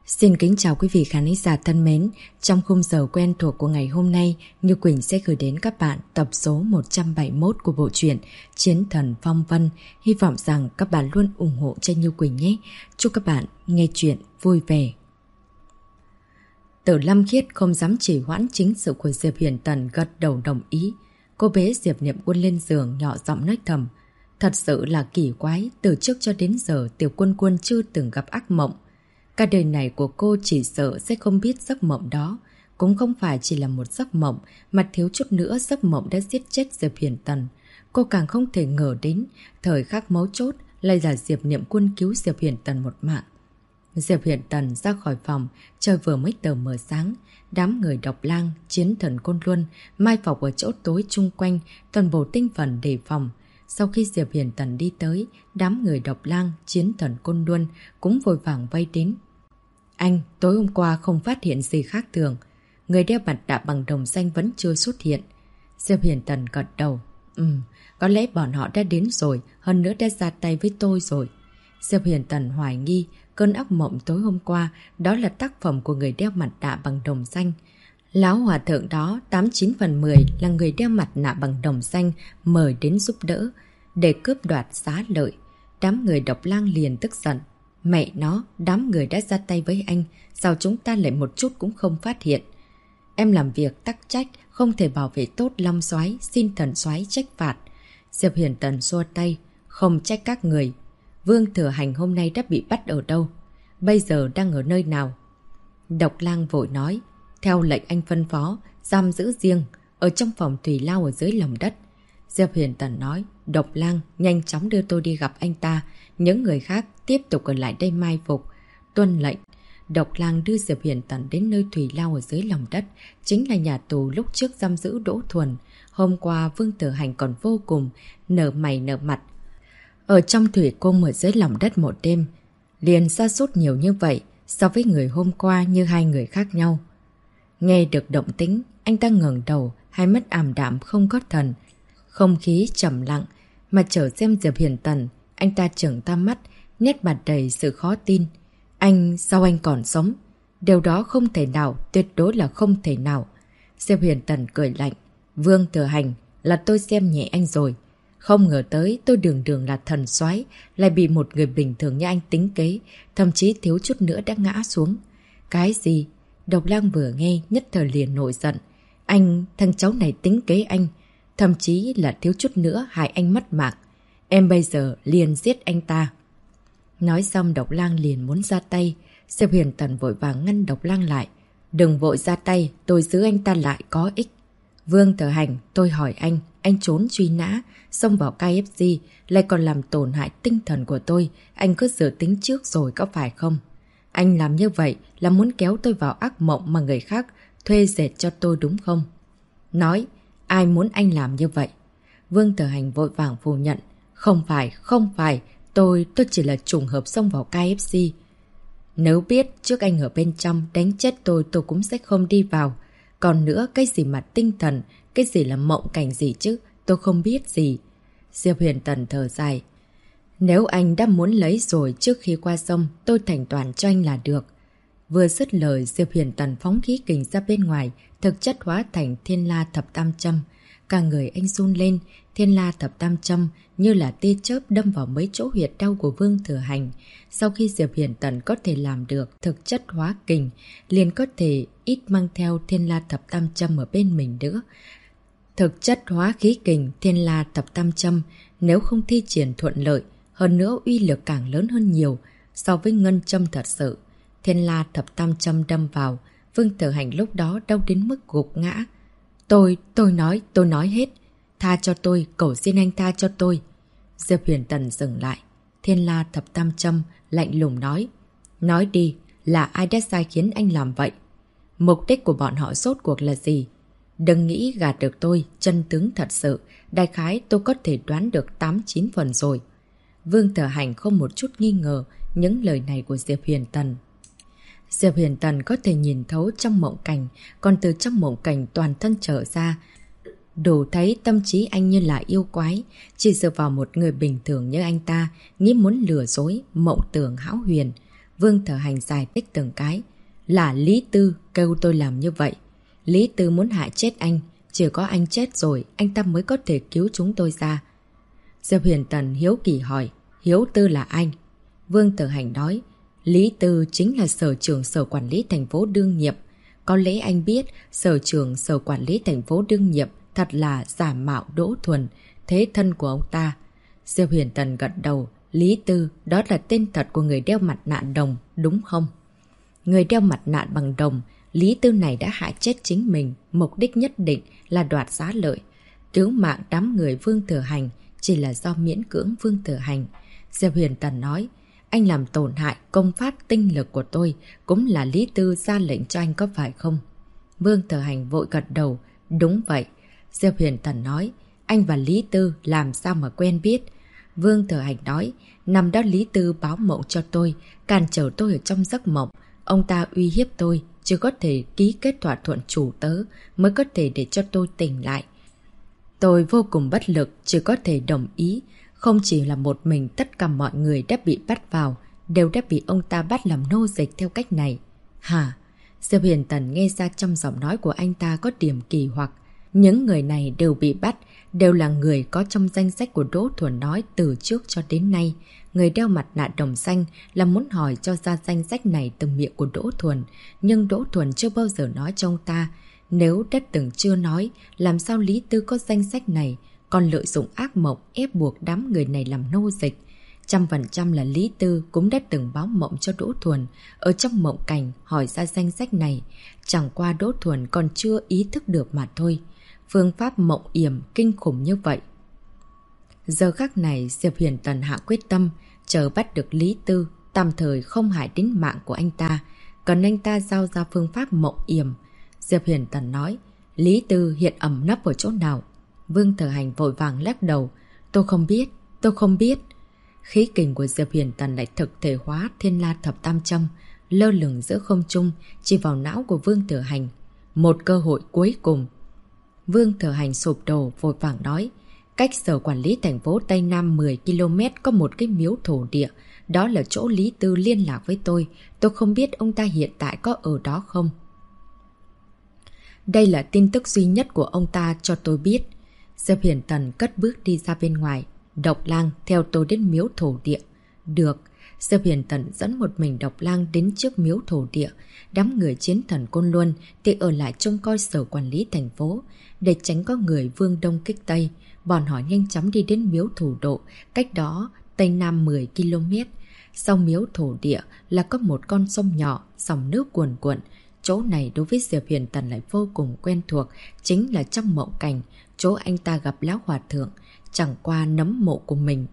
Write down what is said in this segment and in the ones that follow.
Xin kính chào quý vị khán giả thân mến. Trong khung giờ quen thuộc của ngày hôm nay, Như Quỳnh sẽ gửi đến các bạn tập số 171 của bộ truyện Chiến Thần Phong Vân. Hy vọng rằng các bạn luôn ủng hộ cho Như Quỳnh nhé. Chúc các bạn nghe chuyện vui vẻ. Tử Lâm Khiết không dám trì hoãn chính sự của Diệp Huyền Tần, gật đầu đồng ý. Cô bế Diệp Niệm Quân lên giường, nhỏ giọng nói thầm. Thật sự là kỳ quái, từ trước cho đến giờ Tiểu Quân Quân chưa từng gặp ác mộng. Cả đời này của cô chỉ sợ sẽ không biết giấc mộng đó. Cũng không phải chỉ là một giấc mộng, mà thiếu chút nữa giấc mộng đã giết chết Diệp Huyền Tần. Cô càng không thể ngờ đến, thời khắc mấu chốt lại là Diệp Niệm Quân cứu Diệp Huyền Tần một mạng. Diệp Huyền Tần ra khỏi phòng, trời vừa mới tờ mờ sáng. Đám người Độc Lang, Chiến Thần Côn Luân, mai phục ở chỗ tối chung quanh, toàn bộ tinh thần đề phòng. Sau khi Diệp Huyền Tần đi tới, đám người Độc Lang, Chiến Thần Côn Luân cũng vội vàng vây đến. Anh, tối hôm qua không phát hiện gì khác thường. Người đeo mặt nạ bằng đồng xanh vẫn chưa xuất hiện. Diệp Huyền Tần gật đầu. Có lẽ bọn họ đã đến rồi, hơn nữa đã ra tay với tôi rồi. Diệp Huyền Tần hoài nghi, cơn ác mộng tối hôm qua đó là tác phẩm của người đeo mặt nạ bằng đồng xanh. Lão hòa thượng đó 89 phần 10 là người đeo mặt nạ bằng đồng xanh mời đến giúp đỡ, để cướp đoạt xá lợi. Đám người Độc Lang liền tức giận. Mẹ nó, đám người đã ra tay với anh, sao chúng ta lại một chút cũng không phát hiện? Em làm việc tắc trách, không thể bảo vệ tốt Long Soái, xin Thần Soái trách phạt. Diệp Huyền Tần xua tay, không trách các người. Vương Thừa Hành hôm nay đã bị bắt ở đâu? Bây giờ đang ở nơi nào? Độc Lang vội nói, theo lệnh anh phân phó, giam giữ riêng, ở trong phòng thủy lao ở dưới lòng đất. Diệp Huyền Tần nói, Độc Lang, nhanh chóng đưa tôi đi gặp anh ta. Những người khác tiếp tục ở lại đây mai phục. Tuân lệnh. Độc Lang đưa Diệp Huyền Tần đến nơi thủy lao ở dưới lòng đất, chính là nhà tù lúc trước giam giữ Đỗ Thuần. Hôm qua Vương Tử Hành còn vô cùng nở mày nở mặt ở trong thủy cung ở dưới lòng đất một đêm. Liền sa sút nhiều như vậy, so với người hôm qua như hai người khác nhau. Nghe được động tĩnh, anh ta ngẩng đầu, hai mắt ảm đạm không có thần. Không khí trầm lặng, mà chờ xem Diệp Huyền Tần, anh ta trợn to mắt, nét mặt đầy sự khó tin. Sao anh còn sống? Điều đó không thể nào, tuyệt đối là không thể nào. Diệp Huyền Tần cười lạnh. Vương Thừa Hành, là tôi xem nhẹ anh rồi. Không ngờ tới tôi đường đường là thần soái lại bị một người bình thường như anh tính kế, thậm chí thiếu chút nữa đã ngã xuống. Cái gì? Độc Lang vừa nghe nhất thời liền nổi giận. Thằng cháu này tính kế anh, thậm chí là thiếu chút nữa hại anh mất mạng. Em bây giờ liền giết anh ta. Nói xong Độc Lang liền muốn ra tay. Diệp Huyền Tần vội vàng ngăn Độc Lang lại. Đừng vội ra tay, tôi giữ anh ta lại có ích. Vương Thừa Hành, tôi hỏi anh trốn truy nã, xông vào KFC, lại còn làm tổn hại tinh thần của tôi. Anh cứ dự tính trước rồi có phải không? Anh làm như vậy là muốn kéo tôi vào ác mộng mà người khác thuê dệt cho tôi đúng không? Nói, ai muốn anh làm như vậy? Vương Thừa Hành vội vàng phủ nhận. Không phải, tôi chỉ là trùng hợp xông vào KFC. Nếu biết trước anh ở bên trong đánh chết tôi cũng sẽ không đi vào. Còn nữa, cái gì mà tinh thần, cái gì là mộng cảnh gì chứ, tôi không biết gì. Diệp Huyền Tần thở dài. Nếu anh đã muốn lấy rồi trước khi qua sông, tôi thành toàn cho anh là được. Vừa dứt lời, Diệp Huyền Tần phóng khí kình ra bên ngoài, thực chất hóa thành Thiên La Thập Tam Châm. Cả người anh run lên, Thiên La Thập Tam Châm như là tia chớp đâm vào mấy chỗ huyệt đau của Vương Thừa Hành. Sau khi Diệp Huyền Tần có thể làm được thực chất hóa kình, liền có thể ít mang theo Thiên La Thập Tam Châm ở bên mình nữa. Thực chất hóa khí kình Thiên La Thập Tam Châm nếu không thi triển thuận lợi, hơn nữa uy lực càng lớn hơn nhiều so với ngân châm thật sự. Thiên La Thập Tam Châm đâm vào, Vương Thừa Hành lúc đó đau đến mức gục ngã. Tôi nói hết. Tha cho tôi, cầu xin anh tha cho tôi. Diệp Huyền Tần dừng lại. Thiên La Thập Tam Châm lạnh lùng nói. Nói đi, là ai đã sai khiến anh làm vậy? Mục đích của bọn họ rốt cuộc là gì? Đừng nghĩ gạt được tôi, chân tướng thật sự. Đại khái tôi có thể đoán được 8-9 phần rồi. Vương Thừa Hành không một chút nghi ngờ những lời này của Diệp Huyền Tần. Diệp Huyền Tần có thể nhìn thấu trong mộng cảnh, còn từ trong mộng cảnh toàn thân trở ra. Đủ thấy tâm trí anh như là yêu quái, chỉ dựa vào một người bình thường như anh ta, nghĩ muốn lừa dối, mộng tưởng hão huyền. Vương Thừa Hành giải thích từng cái. Là Lý Tư kêu tôi làm như vậy. Lý Tư muốn hại chết anh. Chỉ có anh chết rồi, anh ta mới có thể cứu chúng tôi ra. Diệp Huyền Tần hiếu kỳ hỏi. Hiếu Tư là anh? Vương Thừa Hành nói. Lý Tư chính là sở trưởng sở quản lý thành phố đương nhiệm. Có lẽ anh biết sở trưởng sở quản lý thành phố đương nhiệm thật là giả mạo Đỗ Thuần, thế thân của ông ta. Diệp Huyền Tần gật đầu. Lý Tư, đó là tên thật của người đeo mặt nạ đồng, đúng không? Người đeo mặt nạ bằng đồng, Lý Tư này đã hại chết chính mình, mục đích nhất định là đoạt xá lợi. Cứu mạng đám người Vương Thừa Hành chỉ là do miễn cưỡng Vương Thừa Hành. Diệp Huyền Tần nói, anh làm tổn hại công pháp tinh lực của tôi, cũng là Lý Tư ra lệnh cho anh có phải không? Vương Thừa Hành vội gật đầu, đúng vậy. Diệp Huyền Tần nói, anh và Lý Tư làm sao mà quen biết? Vương Thừa Hành nói, năm đó Lý Tư báo mộng cho tôi, cản trở tôi ở trong giấc mộng. Ông ta uy hiếp tôi, chỉ có thể ký kết thỏa thuận chủ tớ mới có thể để cho tôi tỉnh lại. Tôi vô cùng bất lực, chỉ có thể đồng ý. Không chỉ là một mình, tất cả mọi người đã bị bắt vào, đều đã bị ông ta bắt làm nô dịch theo cách này. Hả? Diệp Huyền Tần nghe ra trong giọng nói của anh ta có điểm kỳ hoặc. Những người này đều bị bắt, đều là người có trong danh sách của Đỗ Thuần nói từ trước cho đến nay. Người đeo mặt nạ đồng xanh là muốn hỏi cho ra danh sách này từ miệng của Đỗ Thuần, nhưng Đỗ Thuần chưa bao giờ nói cho ông ta. Nếu đã từng chưa nói, làm sao Lý Tư có danh sách này, còn lợi dụng ác mộng ép buộc đám người này làm nô dịch. 100% là Lý Tư cũng đã từng báo mộng cho Đỗ Thuần, ở trong mộng cảnh hỏi ra danh sách này. Chẳng qua Đỗ Thuần còn chưa ý thức được mà thôi. Phương pháp mộng yểm kinh khủng như vậy. Giờ khắc này Diệp Huyền Tần hạ quyết tâm, chờ bắt được Lý Tư, tạm thời không hại đến mạng của anh ta, cần anh ta giao ra phương pháp mộng yểm. Diệp Huyền Tần nói, Lý Tư hiện ẩn nấp ở chỗ nào? Vương Thừa Hành vội vàng lắc đầu, tôi không biết. Khí kình của Diệp Huyền Tần lại thực thể hóa Thiên La Thập Tam Châm, lơ lửng giữa không trung, chỉ vào não của Vương Thừa Hành. Một cơ hội cuối cùng. Vương Thừa Hành sụp đổ vội vàng nói, cách sở quản lý thành phố Tây Nam 10 km có một cái miếu thổ địa, đó là chỗ Lý Tư liên lạc với tôi không biết ông ta hiện tại có ở đó không. Đây là tin tức duy nhất của ông ta cho tôi biết. Diệp Huyền Tần cất bước đi ra bên ngoài. Độc Lang theo tôi đến miếu thổ địa. Được. Diệp Huyền Tần dẫn một mình Độc Lang đến trước miếu thổ địa. Đám người chiến thần Côn Luân thì ở lại trông coi sở quản lý thành phố. Để tránh có người Vương Đông kích Tây, bọn họ nhanh chóng đi đến miếu thủ độ, cách đó Tây Nam 10 km. Sau miếu thổ địa là có một con sông nhỏ, dòng nước cuồn cuộn. Chỗ này đối với Diệp Huyền Tần lại vô cùng quen thuộc, chính là trong mộng cảnh, chỗ anh ta gặp Lão Hòa Thượng, chẳng qua nấm mộ của mình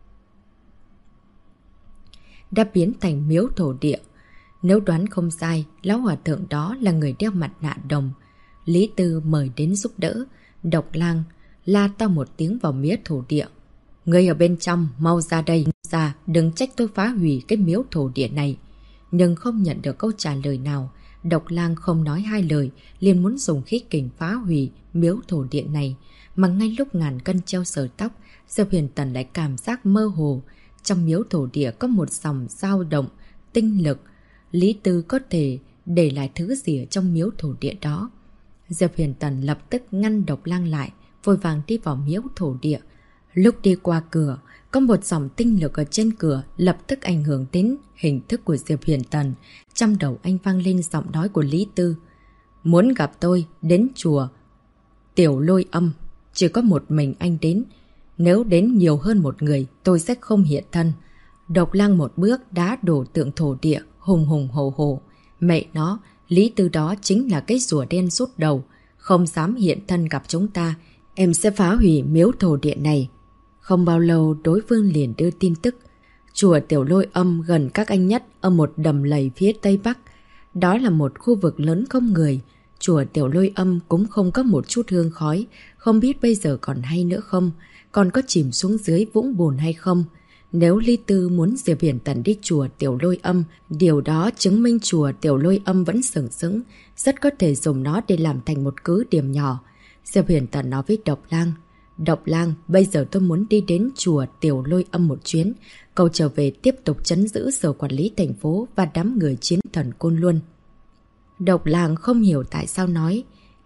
đã biến thành miếu thổ địa. Nếu đoán không sai, Lão Hòa Thượng đó là người đeo mặt nạ đồng. Lý Tư mời đến giúp đỡ. Độc Lang la to một tiếng vào miếu thổ địa. Người ở bên trong, mau ra đây, ra, đừng trách tôi phá hủy cái miếu thổ địa này. Nhưng không nhận được câu trả lời nào. Độc Lang không nói hai lời, liền muốn dùng khí kình phá hủy miếu thổ địa này. Mà ngay lúc ngàn cân treo sợi tóc, Diệp Huyền Tần lại cảm giác mơ hồ. Trong miếu thổ địa có một dòng dao động, tinh lực. Lý Tư có thể để lại thứ gì ở trong miếu thổ địa đó. Diệp Huyền Tần lập tức ngăn Độc Lang lại, vội vàng đi vào miếu thổ địa. Lúc đi qua cửa, có một dòng tinh lực ở trên cửa lập tức ảnh hưởng đến hình thức của Diệp Huyền Tần. Trong đầu anh vang lên giọng nói của Lý Tư. Muốn gặp tôi, đến chùa Tiểu Lôi Âm. Chỉ có một mình anh đến. Nếu đến nhiều hơn một người, tôi sẽ không hiện thân. Độc Lang một bước đá đổ tượng thổ địa, hùng hùng hổ hổ. Mẹ nó, Lý Tư đó chính là cái rùa đen rút đầu. Không dám hiện thân gặp chúng ta, em sẽ phá hủy miếu thổ địa này. Không bao lâu đối phương liền đưa tin tức. Chùa Tiểu Lôi Âm gần các anh nhất ở một đầm lầy phía Tây Bắc. Đó là một khu vực lớn không người. Chùa Tiểu Lôi Âm cũng không có một chút hương khói. Không biết bây giờ còn hay nữa không? Còn có chìm xuống dưới vũng bùn hay không? Nếu Lý Tư muốn Diệp Huyền Tần đi chùa Tiểu Lôi Âm, điều đó chứng minh chùa Tiểu Lôi Âm vẫn sừng sững, rất có thể dùng nó để làm thành một cứ điểm nhỏ. Diệp Huyền Tần nói với Độc Lang, Độc Lang, bây giờ tôi muốn đi đến chùa Tiểu Lôi Âm một chuyến, Cậu trở về tiếp tục trấn giữ sở quản lý thành phố và đám người chiến thần Côn Luân. Độc Lang không hiểu tại sao nói,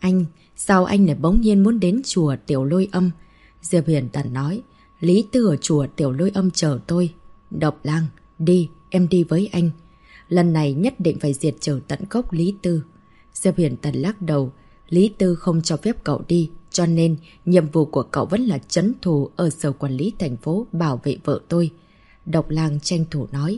sao anh lại bỗng nhiên muốn đến chùa Tiểu Lôi Âm? Diệp Huyền Tần nói, Lý Tư ở chùa Tiểu Lôi Âm chờ tôi. Độc Lang, đi, em đi với anh. Lần này nhất định phải diệt trừ tận gốc Lý Tư. Diệp Huyền Tần lắc đầu, Lý Tư không cho phép cậu đi, cho nên nhiệm vụ của cậu vẫn là trấn thủ ở sở quản lý thành phố bảo vệ vợ tôi. Độc Lang tranh thủ nói,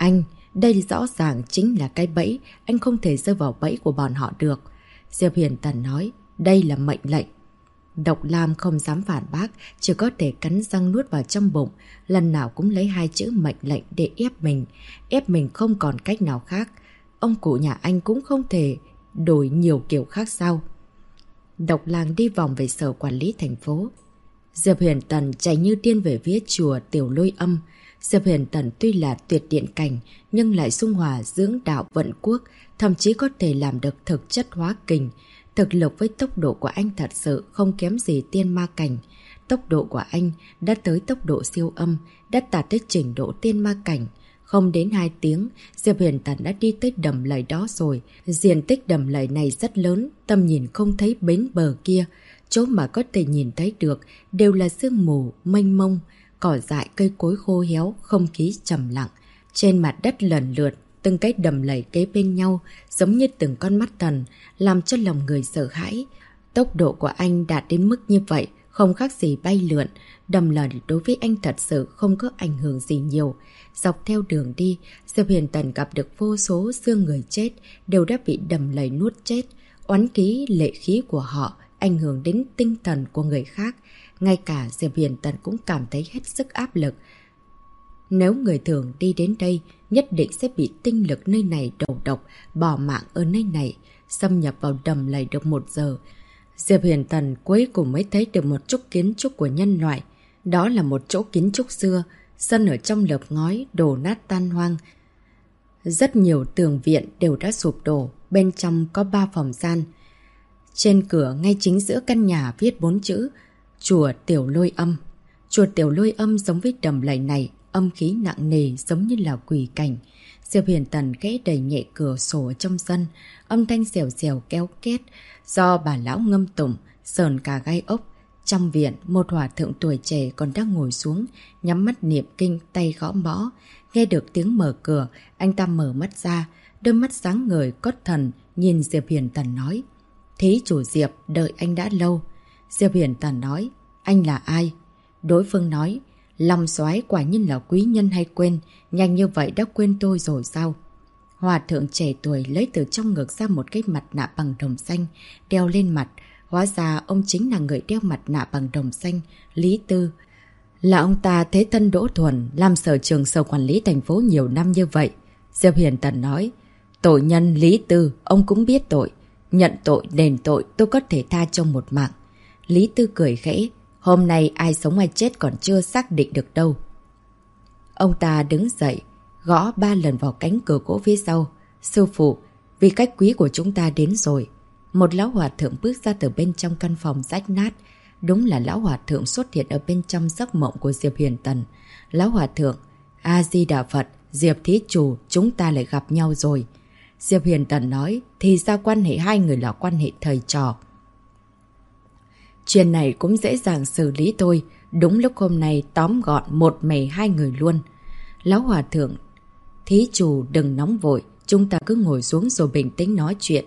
đây rõ ràng chính là cái bẫy, anh không thể rơi vào bẫy của bọn họ được. Diệp Huyền Tần nói, đây là mệnh lệnh. Độc Lam không dám phản bác, chỉ có thể cắn răng nuốt vào trong bụng, lần nào cũng lấy 2 chữ mệnh lệnh để ép mình không còn cách nào khác. Ông cụ nhà anh cũng không thể đổi nhiều kiểu khác sao? Độc Lang đi vòng về sở quản lý thành phố. Diệp Huyền Tần chạy như điên về phía chùa Tiểu Lôi Âm. Diệp Huyền Tần tuy là tuyệt điện cảnh, nhưng lại dung hòa dưỡng đạo vận quốc, thậm chí có thể làm được thực chất hóa kình. Thực lực với tốc độ của anh thật sự không kém gì tiên ma cảnh. Tốc độ của anh đã tới tốc độ siêu âm, đã đạt tới trình độ tiên ma cảnh. Không đến 2 tiếng, Diệp Huyền Tần đã đi tới đầm lầy đó rồi. Diện tích đầm lầy này rất lớn, tầm nhìn không thấy bến bờ kia. Chỗ mà có thể nhìn thấy được đều là sương mù, mênh mông, cỏ dại cây cối khô héo, không khí trầm lặng. Trên mặt đất lần lượt, từng cái đầm lầy kế bên nhau, giống như từng con mắt thần, làm cho lòng người sợ hãi. Tốc độ của anh đạt đến mức như vậy, không khác gì bay lượn. Đầm lầy đối với anh thật sự không có ảnh hưởng gì nhiều. Dọc theo đường đi, Diệp Huyền Tần gặp được vô số xương người chết, đều đã bị đầm lầy nuốt chết. Oán khí, lệ khí của họ ảnh hưởng đến tinh thần của người khác. Ngay cả Diệp Huyền Tần cũng cảm thấy hết sức áp lực. Nếu người thường đi đến đây, nhất định sẽ bị tinh lực nơi này đầu độc, bỏ mạng ở nơi này. Xâm nhập vào đầm lầy được 1 giờ, Diệp Huyền Tần cuối cùng mới thấy được một chút kiến trúc của nhân loại. Đó là một chỗ kiến trúc xưa, sân ở trong lợp ngói, đổ nát tan hoang. Rất nhiều tường viện đều đã sụp đổ, bên trong có 3 phòng gian. Trên cửa ngay chính giữa căn nhà viết 4 chữ, chùa Tiểu Lôi Âm. Chùa Tiểu Lôi Âm giống với đầm lầy này, âm khí nặng nề giống như là quỷ cảnh. Diệp Huyền Tần ghé đầy nhẹ cửa sổ trong sân, âm thanh xèo xèo kéo két, do bà lão ngâm tụng, sờn cả gai ốc. Trong viện, một hòa thượng tuổi trẻ còn đang ngồi xuống, nhắm mắt niệm kinh, tay gõ mõ. Nghe được tiếng mở cửa, anh ta mở mắt ra, đôi mắt sáng ngời cốt thần, nhìn Diệp Huyền Tần nói, thí chủ Diệp, đợi anh đã lâu. Diệp Huyền Tần nói, anh là ai? Đối phương nói, Long Soái quả nhiên là quý nhân hay quên, nhanh như vậy đã quên tôi rồi sao? Hòa thượng trẻ tuổi lấy từ trong ngực ra một cái mặt nạ bằng đồng xanh, đeo lên mặt. Hóa ra ông chính là người đeo mặt nạ bằng đồng xanh, Lý Tư. Là ông ta thế thân đỗ thuần, làm sở trường sở quản lý thành phố nhiều năm như vậy. Diệp Huyền Tần nói, tội nhân Lý Tư, ông cũng biết tội. Nhận tội, đền tội, tôi có thể tha cho một mạng. Lý Tư cười khẽ, hôm nay ai sống ai chết còn chưa xác định được đâu. Ông ta đứng dậy, gõ 3 lần vào cánh cửa gỗ phía sau. Sư phụ, vì khách quý của chúng ta đến rồi. Một lão hòa thượng bước ra từ bên trong căn phòng rách nát. Đúng là lão hòa thượng xuất hiện ở bên trong giấc mộng của Diệp Huyền Tần. Lão hòa thượng, A-di-đà Phật, Diệp thí chủ, chúng ta lại gặp nhau rồi. Diệp Huyền Tần nói, thì ra quan hệ hai người là quan hệ thầy trò. Chuyện này cũng dễ dàng xử lý thôi. Đúng lúc hôm nay tóm gọn một mẻ 2 người luôn. Lão hòa thượng, thí chủ đừng nóng vội, chúng ta cứ ngồi xuống rồi bình tĩnh nói chuyện.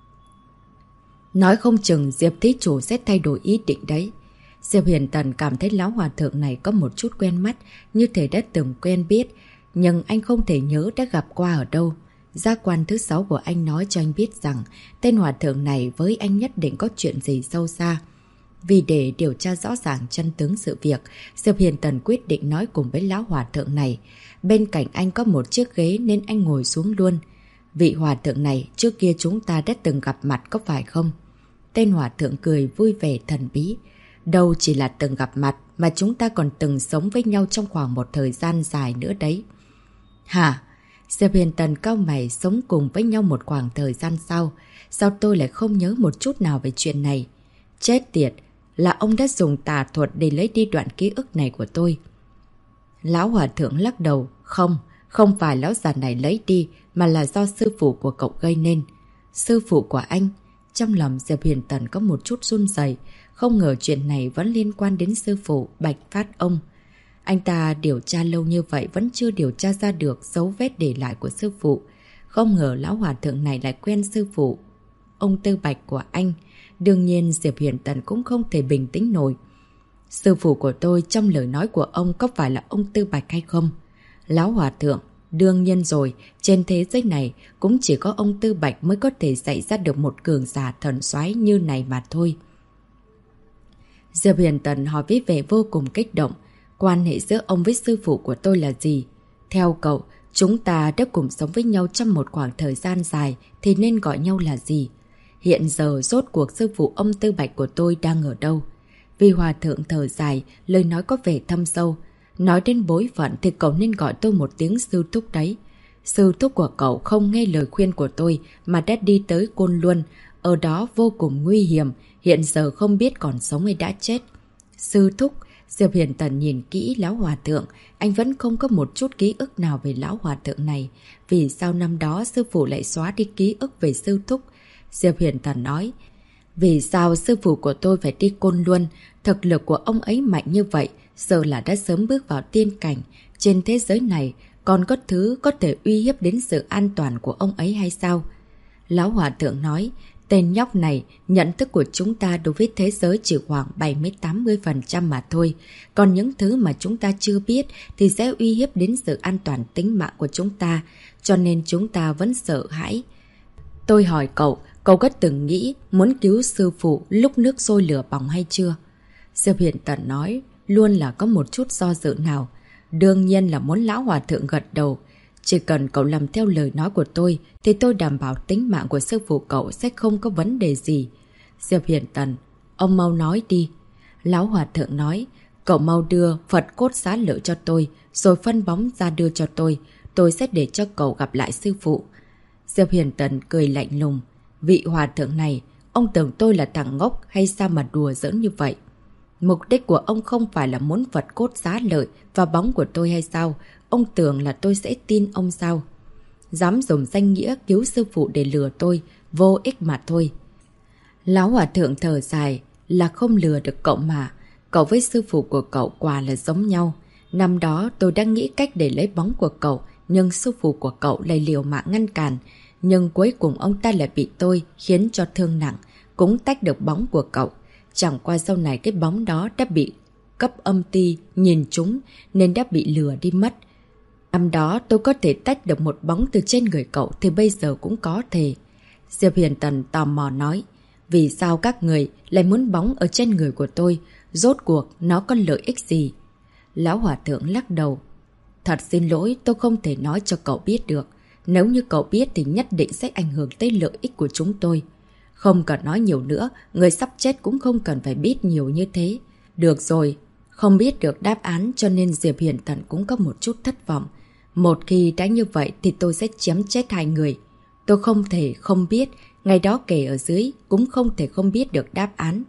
Nói không chừng Diệp thí chủ sẽ thay đổi ý định đấy. Diệp Huyền Tần cảm thấy lão hòa thượng này có một chút quen mắt, như thể đã từng quen biết, nhưng anh không thể nhớ đã gặp qua ở đâu. Giác quan thứ 6 của anh nói cho anh biết rằng tên hòa thượng này với anh nhất định có chuyện gì sâu xa. Vì để điều tra rõ ràng chân tướng sự việc, Diệp Huyền Tần quyết định nói cùng với lão hòa thượng này. Bên cạnh anh có một chiếc ghế nên anh ngồi xuống luôn. Vị hòa thượng này trước kia chúng ta đã từng gặp mặt có phải không? Tên hòa thượng cười vui vẻ thần bí. Đâu chỉ là từng gặp mặt mà chúng ta còn từng sống với nhau trong khoảng một thời gian dài nữa đấy. Hả? Diệp Huyền Tần cau mày, sống cùng với nhau một khoảng thời gian sau. Sao tôi lại không nhớ một chút nào về chuyện này? Chết tiệt! Là ông đã dùng tà thuật để lấy đi đoạn ký ức này của tôi. Lão hòa thượng lắc đầu. Không phải lão già này lấy đi, mà là do sư phụ của cậu gây nên. Sư phụ của anh? Trong lòng Diệp Huyền Tần có một chút run rẩy, không ngờ chuyện này vẫn liên quan đến sư phụ Bạch Phát ông. Anh ta điều tra lâu như vậy vẫn chưa điều tra ra được dấu vết để lại của sư phụ. Không ngờ lão hòa thượng này lại quen sư phụ ông Tư Bạch của anh. Đương nhiên Diệp Huyền Tần cũng không thể bình tĩnh nổi. Sư phụ của tôi trong lời nói của ông có phải là ông Tư Bạch hay không? Lão hòa thượng, đương nhiên rồi, trên thế giới này cũng chỉ có ông Tư Bạch mới có thể dạy ra được một cường giả thần soái như này mà thôi. Diệp Huyền Tần hỏi với vẻ vô cùng kích động. Quan hệ giữa ông với sư phụ của tôi là gì? Theo cậu, chúng ta đã cùng sống với nhau trong một khoảng thời gian dài thì nên gọi nhau là gì? Hiện giờ rốt cuộc sư phụ ông Tư Bạch của tôi đang ở đâu? Vì hòa thượng thở dài, lời nói có vẻ thâm sâu. Nói đến bối phận thì cậu nên gọi tôi một tiếng sư thúc đấy. Sư thúc của cậu không nghe lời khuyên của tôi mà đã đi tới Côn Luân. Ở đó vô cùng nguy hiểm, hiện giờ không biết còn sống hay đã chết. Sư thúc, Diệp Huyền Tần nhìn kỹ lão hòa thượng, anh vẫn không có một chút ký ức nào về lão hòa thượng này. Vì sao năm đó sư phụ lại xóa đi ký ức về sư thúc? Diệp Huyền Tần nói, vì sao sư phụ của tôi phải đi Côn Luân? Thực lực của ông ấy mạnh như vậy, sợ là đã sớm bước vào tiên cảnh. Trên thế giới này còn có thứ có thể uy hiếp đến sự an toàn của ông ấy hay sao? Lão hòa thượng nói, tên nhóc này, nhận thức của chúng ta đối với thế giới chỉ khoảng 70-80% mà thôi. Còn những thứ mà chúng ta chưa biết thì sẽ uy hiếp đến sự an toàn tính mạng của chúng ta. Cho nên chúng ta vẫn sợ hãi. Tôi hỏi cậu có từng nghĩ muốn cứu sư phụ lúc nước sôi lửa bỏng hay chưa? Diệp Huyền Tần nói, luôn là có một chút do dự nào. Đương nhiên là muốn. Lão hòa thượng gật đầu. Chỉ cần cậu làm theo lời nói của tôi thì tôi đảm bảo tính mạng của sư phụ cậu sẽ không có vấn đề gì. Diệp Huyền Tần, ông mau nói đi. Lão hòa thượng nói, cậu mau đưa Phật cốt xá lợi cho tôi, rồi phân bóng ra đưa cho tôi sẽ để cho cậu gặp lại sư phụ. Diệp Huyền Tần cười lạnh lùng, vị hòa thượng này, ông tưởng tôi là thằng ngốc hay sao mà đùa giỡn như vậy? Mục đích của ông không phải là muốn Phật cốt xá lợi và bóng của tôi hay sao? Ông tưởng là tôi sẽ tin ông sao? Dám dùng danh nghĩa cứu sư phụ để lừa tôi, vô ích mà thôi. Lão hòa thượng thở dài, là không lừa được cậu mà. Cậu với sư phụ của cậu quả là giống nhau. Năm đó tôi đang nghĩ cách để lấy bóng của cậu, nhưng sư phụ của cậu lại liều mạng ngăn cản. Nhưng cuối cùng ông ta lại bị tôi khiến cho thương nặng, cũng tách được bóng của cậu. Chẳng qua sau này cái bóng đó đã bị cấp âm ty nhìn chúng nên đã bị lừa đi mất. Năm đó tôi có thể tách được một bóng từ trên người cậu thì bây giờ cũng có thể. Diệp Huyền Tần tò mò nói, vì sao các người lại muốn bóng ở trên người của tôi? Rốt cuộc nó có lợi ích gì? Lão hòa thượng lắc đầu. Thật xin lỗi, tôi không thể nói cho cậu biết được. Nếu như cậu biết thì nhất định sẽ ảnh hưởng tới lợi ích của chúng tôi. Không cần nói nhiều nữa, người sắp chết cũng không cần phải biết nhiều như thế. Được rồi, không biết được đáp án cho nên Diệp Huyền Tần cũng có một chút thất vọng. Một khi đã như vậy thì tôi sẽ chém chết hai người. Tôi không thể không biết, ngày đó kể ở dưới cũng không thể không biết được đáp án.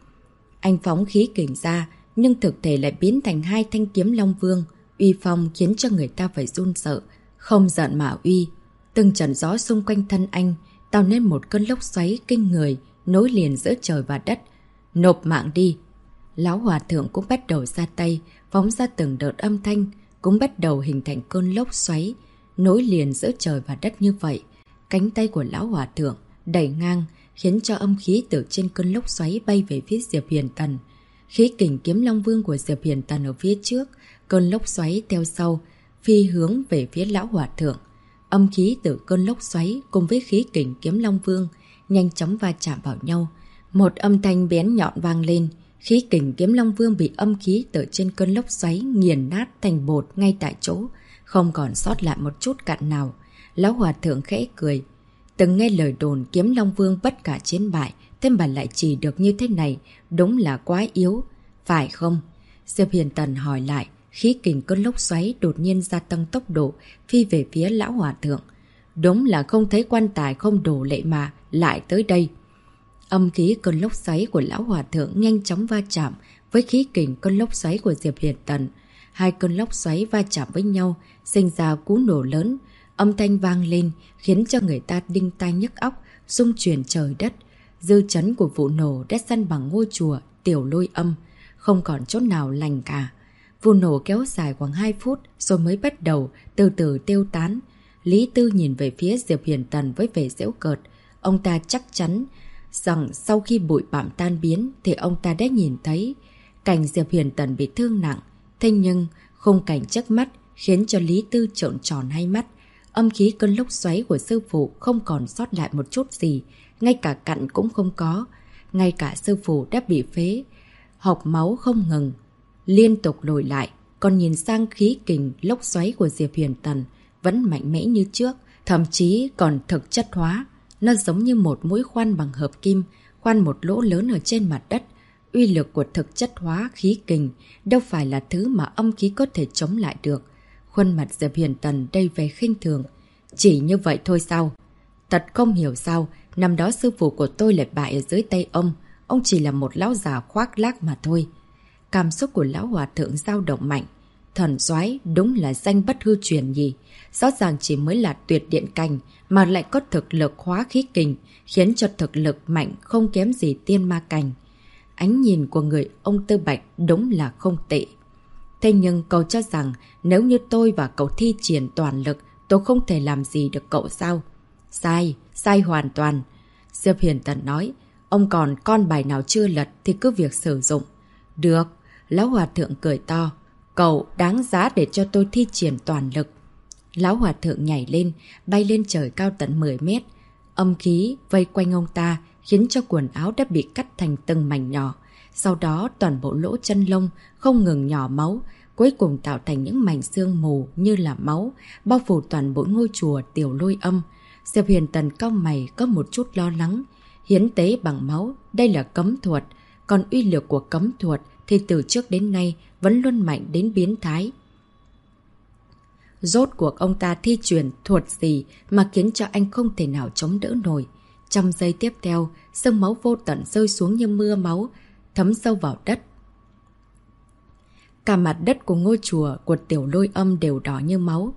Anh phóng khí kình ra, nhưng thực thể lại biến thành hai thanh kiếm Long Vương. Uy phong khiến cho người ta phải run sợ, không giận mà uy. Từng trận gió xung quanh thân anh tạo nên một cơn lốc xoáy kinh người, nối liền giữa trời và đất. Nộp mạng đi! Lão hòa thượng cũng bắt đầu ra tay, phóng ra từng đợt âm thanh, cũng bắt đầu hình thành cơn lốc xoáy, nối liền giữa trời và đất như vậy. Cánh tay của lão hòa thượng đẩy ngang, khiến cho âm khí từ trên cơn lốc xoáy bay về phía Diệp Huyền Tần. Khí kình kiếm Long Vương của Diệp Huyền Tần ở phía trước, cơn lốc xoáy theo sau, phi hướng về phía lão hòa thượng. Âm khí từ cơn lốc xoáy cùng với khí kình kiếm Long Vương nhanh chóng va chạm vào nhau. Một âm thanh bén nhọn vang lên, khí kình kiếm Long Vương bị âm khí từ trên cơn lốc xoáy nghiền nát thành bột ngay tại chỗ, không còn sót lại một chút cặn nào. Lão hòa thượng khẽ cười. Từng nghe lời đồn kiếm Long Vương bất cả chiến bại, thêm bà lại chỉ được như thế này, đúng là quá yếu, phải không? Diệp Huyền Tần hỏi lại. Khí kình cơn lốc xoáy đột nhiên gia tăng tốc độ, phi về phía lão hòa thượng. Đúng là không thấy quan tài không đổ lệ mà, lại tới đây. Âm khí cơn lốc xoáy của lão hòa thượng nhanh chóng va chạm với khí kình cơn lốc xoáy của Diệp Huyền Tần. hai cơn lốc xoáy va chạm với nhau, sinh ra cú nổ lớn. Âm thanh vang lên, khiến cho người ta đinh tai nhức óc, rung chuyển trời đất. Dư chấn của vụ nổ đã săn bằng ngôi chùa Tiểu Lôi Âm, không còn chỗ nào lành cả. Vụ nổ kéo dài khoảng 2 phút rồi mới bắt đầu từ từ tiêu tán. Lý Tư nhìn về phía Diệp Huyền Tần với vẻ giễu cợt. Ông ta chắc chắn rằng sau khi bụi bặm tan biến thì ông ta đã nhìn thấy cảnh Diệp Huyền Tần bị thương nặng. Thế nhưng khung cảnh trước mắt khiến cho Lý Tư trợn tròn hai mắt. Âm khí cơn lốc xoáy của sư phụ không còn sót lại một chút gì, ngay cả cặn cũng không có. Ngay cả sư phụ đã bị phế, hộc máu không ngừng, liên tục lùi lại. Còn nhìn sang khí kình lốc xoáy của Diệp Huyền Tần vẫn mạnh mẽ như trước, thậm chí còn thực chất hóa. Nó giống như một mũi khoan bằng hợp kim, khoan một lỗ lớn ở trên mặt đất. Uy lực của thực chất hóa khí kình đâu phải là thứ mà âm khí có thể chống lại được. Khuôn mặt Diệp Huyền Tần đầy vẻ khinh thường. Chỉ như vậy thôi sao? Thật không hiểu sao, năm đó sư phụ của tôi lại bại ở dưới tay ông chỉ là một lão già khoác lác mà thôi. Cảm xúc của lão hòa thượng dao động mạnh. Thần soái đúng là danh bất hư truyền nhỉ. Rõ ràng chỉ mới là tuyệt điện cảnh mà lại có thực lực hóa khí kình, khiến cho thực lực mạnh không kém gì tiên ma cảnh. Ánh nhìn của người ông Tư Bạch đúng là không tệ. Thế nhưng cậu cho rằng nếu như tôi và cậu thi triển toàn lực, tôi không thể làm gì được cậu sao? Sai hoàn toàn. Diệp Huyền Tần nói, ông còn con bài nào chưa lật thì cứ việc sử dụng. Được, lão hòa thượng cười to. Cậu đáng giá để cho tôi thi triển toàn lực. Lão hòa thượng nhảy lên, bay lên trời cao tận 10 mét. Âm khí vây quanh ông ta khiến cho quần áo đã bị cắt thành từng mảnh nhỏ. Sau đó toàn bộ lỗ chân lông không ngừng nhỏ máu, cuối cùng tạo thành những mảnh xương mù như là máu, bao phủ toàn bộ ngôi chùa Tiểu Lôi Âm. Diệp Huyền Tần cau mày có một chút lo lắng. Hiến tế bằng máu, đây là cấm thuật. Còn uy lực của cấm thuật thì từ trước đến nay vẫn luôn mạnh đến biến thái. Rốt cuộc ông ta thi truyền thuật gì mà khiến cho anh không thể nào chống đỡ nổi. Trong giây tiếp theo, sương máu vô tận rơi xuống như mưa máu, thấm sâu vào đất. Cả mặt đất của ngôi chùa của Tiểu Lôi Âm đều đỏ như máu.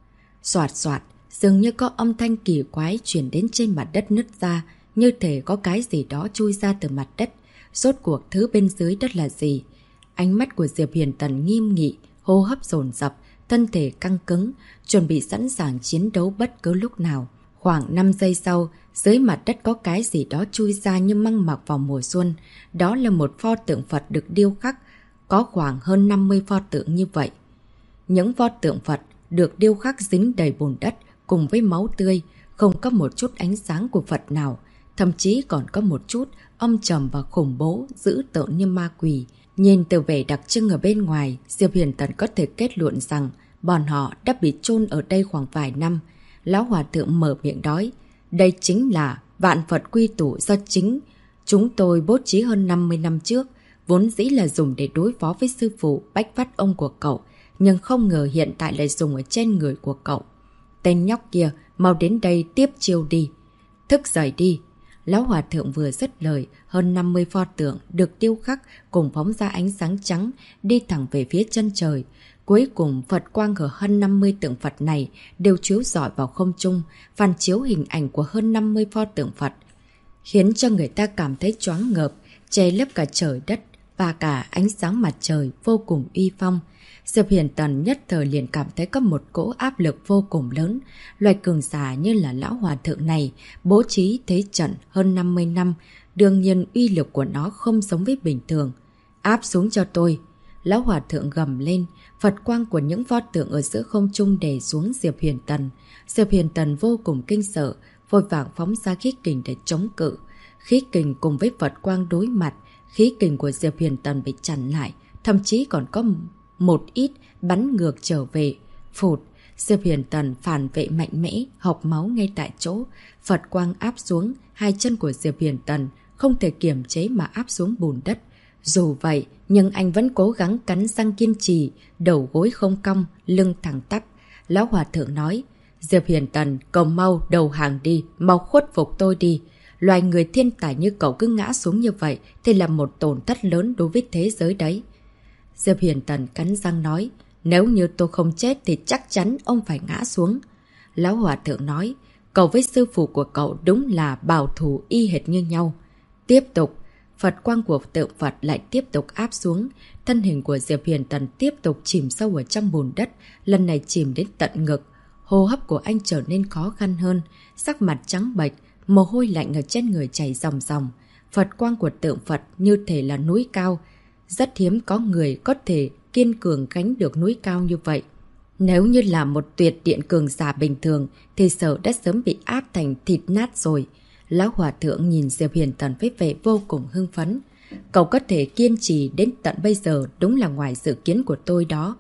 Soạt soạt, dường như có âm thanh kỳ quái chuyển đến trên mặt đất nứt ra, như thể có cái gì đó chui ra từ mặt đất. Rốt cuộc thứ bên dưới đất là gì? Ánh mắt của Diệp Huyền Tần nghiêm nghị, hô hấp dồn dập, thân thể căng cứng, chuẩn bị sẵn sàng chiến đấu bất cứ lúc nào. Khoảng 5 giây sau, dưới mặt đất có cái gì đó chui ra như măng mọc vào mùa xuân. Đó là một pho tượng Phật được điêu khắc, có khoảng hơn 50 pho tượng như vậy. Những pho tượng Phật được điêu khắc dính đầy bùn đất cùng với máu tươi, không có một chút ánh sáng của Phật nào, thậm chí còn có một chút âm trầm và khủng bố, dữ tợn như ma quỷ. Nhìn từ vẻ đặc trưng ở bên ngoài, Diệp Huyền Tần có thể kết luận rằng bọn họ đã bị chôn ở đây khoảng vài năm. Lão hòa thượng mở miệng nói, đây chính là vạn Phật quy tụ do chính chúng tôi bố trí hơn 50 năm trước, vốn dĩ là dùng để đối phó với sư phụ bách phát ông của cậu, nhưng không ngờ hiện tại lại dùng ở trên người của cậu. Tên nhóc kia, mau đến đây tiếp chiêu đi. Thức dậy đi. Lão hòa thượng vừa dứt lời, hơn 50 pho tượng được điêu khắc cùng phóng ra ánh sáng trắng, đi thẳng về phía chân trời. Cuối cùng, Phật quang ở hơn 50 tượng Phật này đều chiếu rọi vào không trung, phản chiếu hình ảnh của hơn 50 pho tượng Phật, khiến cho người ta cảm thấy choáng ngợp, che lấp cả trời đất và cả ánh sáng mặt trời vô cùng uy phong. Diệp Huyền Tần nhất thời liền cảm thấy có một cỗ áp lực vô cùng lớn. Loài cường giả như là lão hòa thượng này bố trí thế trận hơn 50 năm, đương nhiên uy lực của nó không giống với bình thường. Áp xuống cho tôi. Lão hòa thượng gầm lên, Phật quang của những pho tượng ở giữa không trung đè xuống Diệp Huyền Tần. Diệp Huyền Tần vô cùng kinh sợ, vội vàng phóng ra khí kình để chống cự. Khí kình cùng với Phật quang đối mặt, khí kình của Diệp Huyền Tần bị chặn lại, thậm chí còn có một ít bắn ngược trở về. Phụt, Diệp Huyền Tần phản vệ mạnh mẽ, hộc máu ngay tại chỗ. Phật quang áp xuống, hai chân của Diệp Huyền Tần không thể kiềm chế mà áp xuống bùn đất. Dù vậy, nhưng anh vẫn cố gắng cắn răng kiên trì, đầu gối không cong, lưng thẳng tắp. Lão hòa thượng nói, Diệp Huyền Tần, cậu mau đầu hàng đi, mau khuất phục tôi đi. Loài người thiên tài như cậu cứ ngã xuống như vậy thì là một tổn thất lớn đối với thế giới đấy. Diệp Hiền Tần cắn răng nói, nếu như tôi không chết thì chắc chắn ông phải ngã xuống. Lão Hòa Thượng nói, cậu với sư phụ của cậu đúng là bảo thủ y hệt như nhau. Tiếp tục, Phật quang của tượng Phật lại tiếp tục áp xuống. Thân hình của Diệp Hiền Tần tiếp tục chìm sâu ở trong bùn đất, lần này chìm đến tận ngực. Hô hấp của anh trở nên khó khăn hơn, sắc mặt trắng bệch, mồ hôi lạnh ở trên người chảy ròng ròng. Phật quang của tượng Phật như thể là núi cao. Rất hiếm có người có thể kiên cường gánh được núi cao như vậy. Nếu như là một tuyệt điện cường giả bình thường thì sợ đã sớm bị áp thành thịt nát rồi. Lão Hòa Thượng nhìn Diệp Hiền Tần với vẻ vô cùng hưng phấn. Cậu có thể kiên trì đến tận bây giờ đúng là ngoài dự kiến của tôi đó.